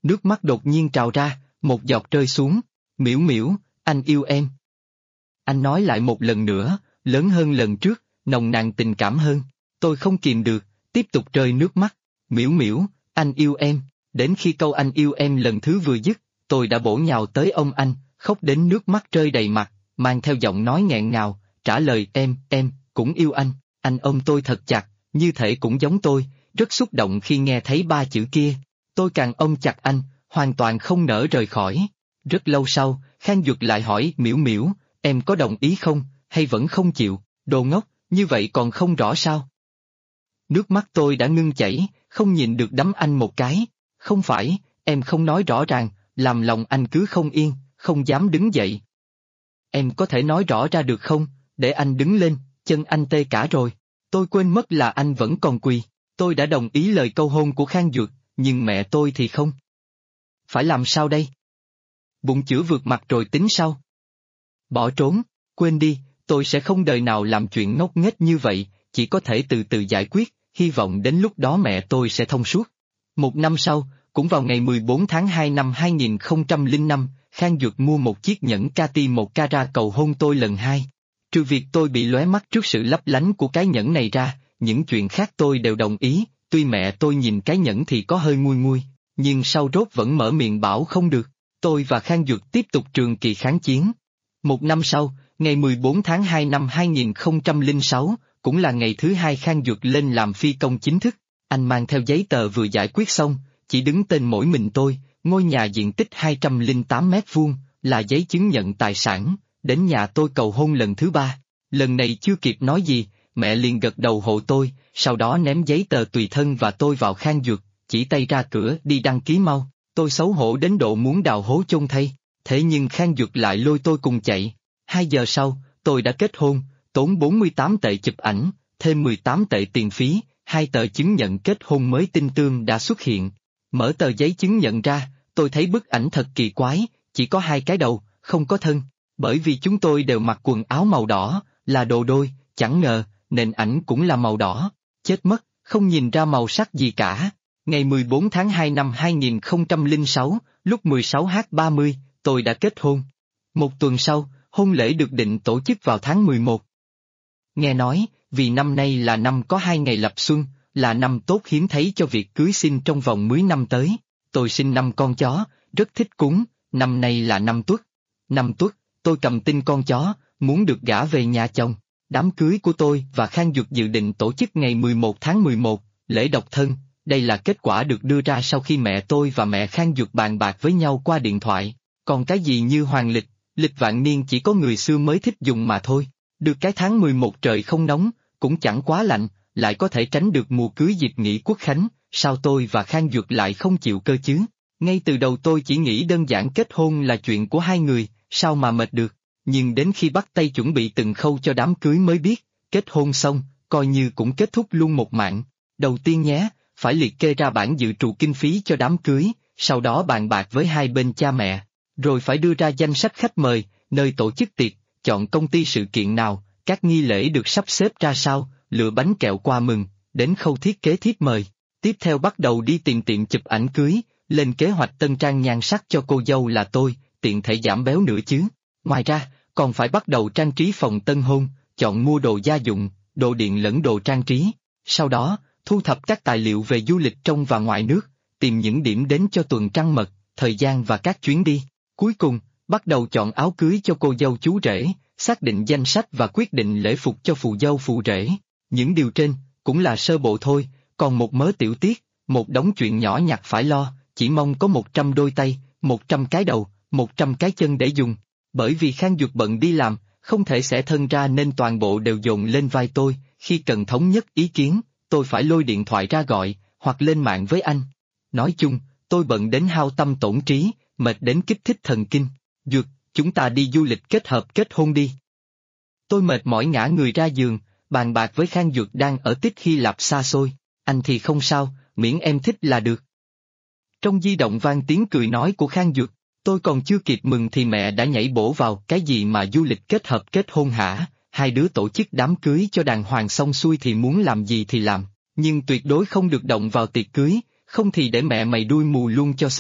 Nước mắt đột nhiên trào ra, một giọt rơi xuống. Miễu Miễu, anh yêu em. Anh nói lại một lần nữa, lớn hơn lần trước, nồng nàn tình cảm hơn. Tôi không kìm được, tiếp tục rơi nước mắt. Miễu Miễu, anh yêu em. Đến khi câu anh yêu em lần thứ vừa dứt, tôi đã bổ nhào tới ôm anh, khóc đến nước mắt rơi đầy mặt, mang theo giọng nói nghẹn ngào, trả lời em cũng yêu anh. Anh ôm tôi thật chặt, như thể cũng giống tôi, rất xúc động khi nghe thấy ba chữ kia. Tôi càng ôm chặt anh, hoàn toàn không nỡ rời khỏi. Rất lâu sau, Khang Duật lại hỏi Miễu Miễu, em có đồng ý không, hay vẫn không chịu? Đồ ngốc, như vậy còn không rõ sao? Nước mắt tôi đã ngưng chảy, không nhịn được đấm anh một cái. Không phải, em không nói rõ ràng, làm lòng anh cứ không yên, không dám đứng dậy. Em có thể nói rõ ra được không, để anh đứng lên, chân anh tê cả rồi. Tôi quên mất là anh vẫn còn quỳ. Tôi đã đồng ý lời cầu hôn của Khang Duật, nhưng mẹ tôi thì không. Phải làm sao đây? Bụng chữa vượt mặt rồi tính sau. Bỏ trốn, quên đi, tôi sẽ không đời nào làm chuyện ngốc nghếch như vậy, chỉ có thể từ từ giải quyết, hy vọng đến lúc đó mẹ tôi sẽ thông suốt. Một năm sau, cũng vào ngày 14 tháng 2 năm 2005, Khang Duật mua một chiếc nhẫn Cati 1 carat cầu hôn tôi lần hai. Trừ việc tôi bị lóe mắt trước sự lấp lánh của cái nhẫn này ra, những chuyện khác tôi đều đồng ý, tuy mẹ tôi nhìn cái nhẫn thì có hơi nguôi nguôi, nhưng sau rốt vẫn mở miệng bảo không được. Tôi và Khang Duật tiếp tục trường kỳ kháng chiến. Một năm sau, ngày 14 tháng 2 năm 2006, cũng là ngày thứ hai Khang Duật lên làm phi công chính thức. Anh mang theo giấy tờ vừa giải quyết xong, chỉ đứng tên mỗi mình tôi, ngôi nhà diện tích 208 mét vuông, là giấy chứng nhận tài sản, đến nhà tôi cầu hôn lần thứ ba. Lần này chưa kịp nói gì, mẹ liền gật đầu hộ tôi, sau đó ném giấy tờ tùy thân và tôi vào Khang Duật, chỉ tay ra cửa đi đăng ký mau. Tôi xấu hổ đến độ muốn đào hố chôn thay, thế nhưng Khang Duật lại lôi tôi cùng chạy. 2 giờ sau, tôi đã kết hôn, tốn 48 tệ chụp ảnh, thêm 18 tệ tiền phí, 2 tờ chứng nhận kết hôn mới tinh tươm đã xuất hiện. Mở tờ giấy chứng nhận ra, tôi thấy bức ảnh thật kỳ quái, chỉ có 2 cái đầu, không có thân. Bởi vì chúng tôi đều mặc quần áo màu đỏ, là đồ đôi, chẳng ngờ, nền ảnh cũng là màu đỏ. Chết mất, không nhìn ra màu sắc gì cả. Ngày 14 tháng 2 năm 2006, lúc 16h30, tôi đã kết hôn. Một tuần sau, hôn lễ được định tổ chức vào tháng 11. Nghe nói, vì năm nay là năm có 2 ngày lập xuân, là năm tốt hiếm thấy cho việc cưới xin trong vòng 10 năm tới. Tôi sinh 5 con chó, rất thích cúng, năm nay là năm Tuất. Năm Tuất, tôi cầm tin con chó, muốn được gả về nhà chồng. Đám cưới của tôi và Khang Duật dự định tổ chức ngày 11 tháng 11, lễ độc thân. Đây là kết quả được đưa ra sau khi mẹ tôi và mẹ Khang Duật bàn bạc với nhau qua điện thoại. Còn cái gì như hoàng lịch, lịch vạn niên chỉ có người xưa mới thích dùng mà thôi. Được cái tháng 11 trời không nóng, cũng chẳng quá lạnh, lại có thể tránh được mùa cưới dịp nghỉ Quốc khánh, sao tôi và Khang Duật lại không chịu cơ chứ? Ngay từ đầu tôi chỉ nghĩ đơn giản kết hôn là chuyện của 2 người, sao mà mệt được, nhưng đến khi bắt tay chuẩn bị từng khâu cho đám cưới mới biết, kết hôn xong, coi như cũng kết thúc luôn một mạng. Đầu tiên nhé, phải liệt kê ra bản dự trù kinh phí cho đám cưới, sau đó bàn bạc với hai bên cha mẹ, rồi phải đưa ra danh sách khách mời, nơi tổ chức tiệc, chọn công ty sự kiện nào, các nghi lễ được sắp xếp ra sao, lựa bánh kẹo qua mừng, đến khâu thiết kế thiếp mời. Tiếp theo bắt đầu đi tìm tiệm chụp ảnh cưới, lên kế hoạch tân trang nhan sắc cho cô dâu là tôi, tiện thể giảm béo nữa chứ. Ngoài ra, còn phải bắt đầu trang trí phòng tân hôn, chọn mua đồ gia dụng, đồ điện lẫn đồ trang trí. Sau đó, thu thập các tài liệu về du lịch trong và ngoài nước, tìm những điểm đến cho tuần trăng mật, thời gian và các chuyến đi. Cuối cùng, bắt đầu chọn áo cưới cho cô dâu chú rể, xác định danh sách và quyết định lễ phục cho phù dâu phù rể. Những điều trên, cũng là sơ bộ thôi, còn một mớ tiểu tiết, một đống chuyện nhỏ nhặt phải lo, chỉ mong có 100 đôi tay, 100 cái đầu, 100 cái chân để dùng. Bởi vì Khang Duật bận đi làm, không thể xẻ thân ra nên toàn bộ đều dồn lên vai tôi, khi cần thống nhất ý kiến, tôi phải lôi điện thoại ra gọi, hoặc lên mạng với anh. Nói chung, tôi bận đến hao tâm tổn trí, mệt đến kích thích thần kinh. Duật, chúng ta đi du lịch kết hợp kết hôn đi. Tôi mệt mỏi ngã người ra giường, bàn bạc với Khang Duật đang ở Tích Hy Lạp xa xôi, anh thì không sao, miễn em thích là được. Trong di động vang tiếng cười nói của Khang Duật, tôi còn chưa kịp mừng thì mẹ đã nhảy bổ vào cái gì mà du lịch kết hợp kết hôn hả, hai đứa tổ chức đám cưới cho đàng hoàng xong xuôi thì muốn làm gì thì làm, nhưng tuyệt đối không được động vào tiệc cưới, không thì để mẹ mày đuôi mù luôn cho xong.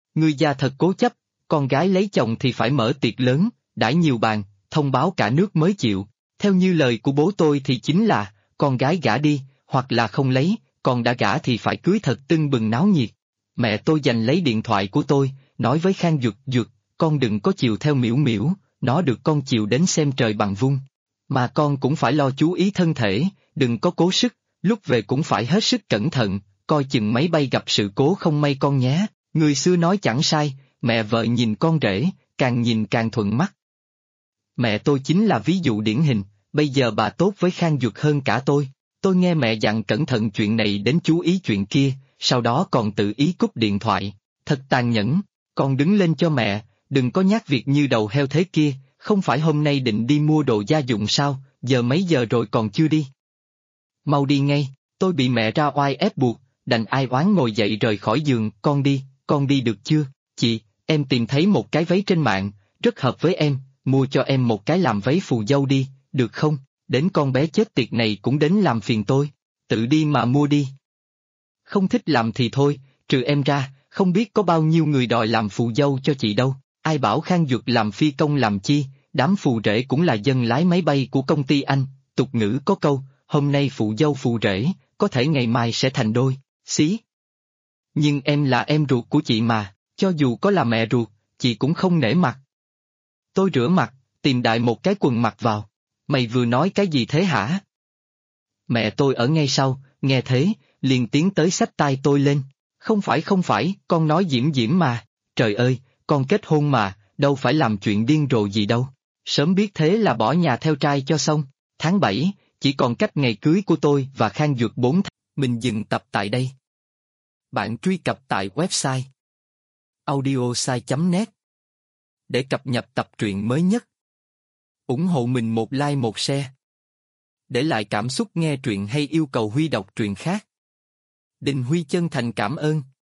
Ngươi gia thật cố chấp, con gái lấy chồng thì phải mở tiệc lớn, đãi nhiều bàn, thông báo cả nước mới chịu. Theo như lời của bố tôi thì chính là, con gái gả đi, hoặc là không lấy, còn đã gả thì phải cưới thật tưng bừng náo nhiệt. Mẹ tôi giành lấy điện thoại của tôi, nói với Khang Duật Duật, con đừng có chiều theo Miễu Miễu, nó được con chiều đến xem trời bằng vung. Mà con cũng phải lo chú ý thân thể, đừng có cố sức, lúc về cũng phải hết sức cẩn thận, coi chừng máy bay gặp sự cố không may con nhé. Người xưa nói chẳng sai, mẹ vợ nhìn con rể, càng nhìn càng thuận mắt. Mẹ tôi chính là ví dụ điển hình, bây giờ bà tốt với Khang Duật hơn cả tôi. Tôi nghe mẹ dặn cẩn thận chuyện này đến chú ý chuyện kia, sau đó còn tự ý cúp điện thoại. Thật tàn nhẫn, con đứng lên cho mẹ, đừng có nhát việc như đầu heo thế kia, không phải hôm nay định đi mua đồ gia dụng sao, giờ mấy giờ rồi còn chưa đi. Mau đi ngay, tôi bị mẹ ra oai ép buộc, đành ai oán ngồi dậy rời khỏi giường, con đi được chưa? Chị, em tìm thấy một cái váy trên mạng, rất hợp với em, mua cho em một cái làm váy phù dâu đi, được không? Đến con bé chết tiệt này cũng đến làm phiền tôi, tự đi mà mua đi. Không thích làm thì thôi, trừ em ra, không biết có bao nhiêu người đòi làm phù dâu cho chị đâu, ai bảo Khang Duật làm phi công làm chi, đám phù rể cũng là dân lái máy bay của công ty anh, tục ngữ có câu, hôm nay phù dâu phù rể, có thể ngày mai sẽ thành đôi, xí. Nhưng em là em ruột của chị mà, cho dù có là mẹ ruột, chị cũng không nể mặt. Tôi rửa mặt, tìm đại một cái quần mặc vào. Mày vừa nói cái gì thế hả? Mẹ tôi ở ngay sau, nghe thế, liền tiến tới xách tay tôi lên. Không phải, con nói Diễm Diễm mà. Trời ơi, con kết hôn mà, đâu phải làm chuyện điên rồ gì đâu. Sớm biết thế là bỏ nhà theo trai cho xong. Tháng 7, chỉ còn cách ngày cưới của tôi và Khang Duật 4 tháng. Mình dừng tập tại đây. Bạn truy cập tại website audiosai.net để cập nhật tập truyện mới nhất. Ủng hộ mình một like một share. Để lại cảm xúc nghe truyện hay yêu cầu Huy đọc truyện khác. Đình Huy chân thành cảm ơn.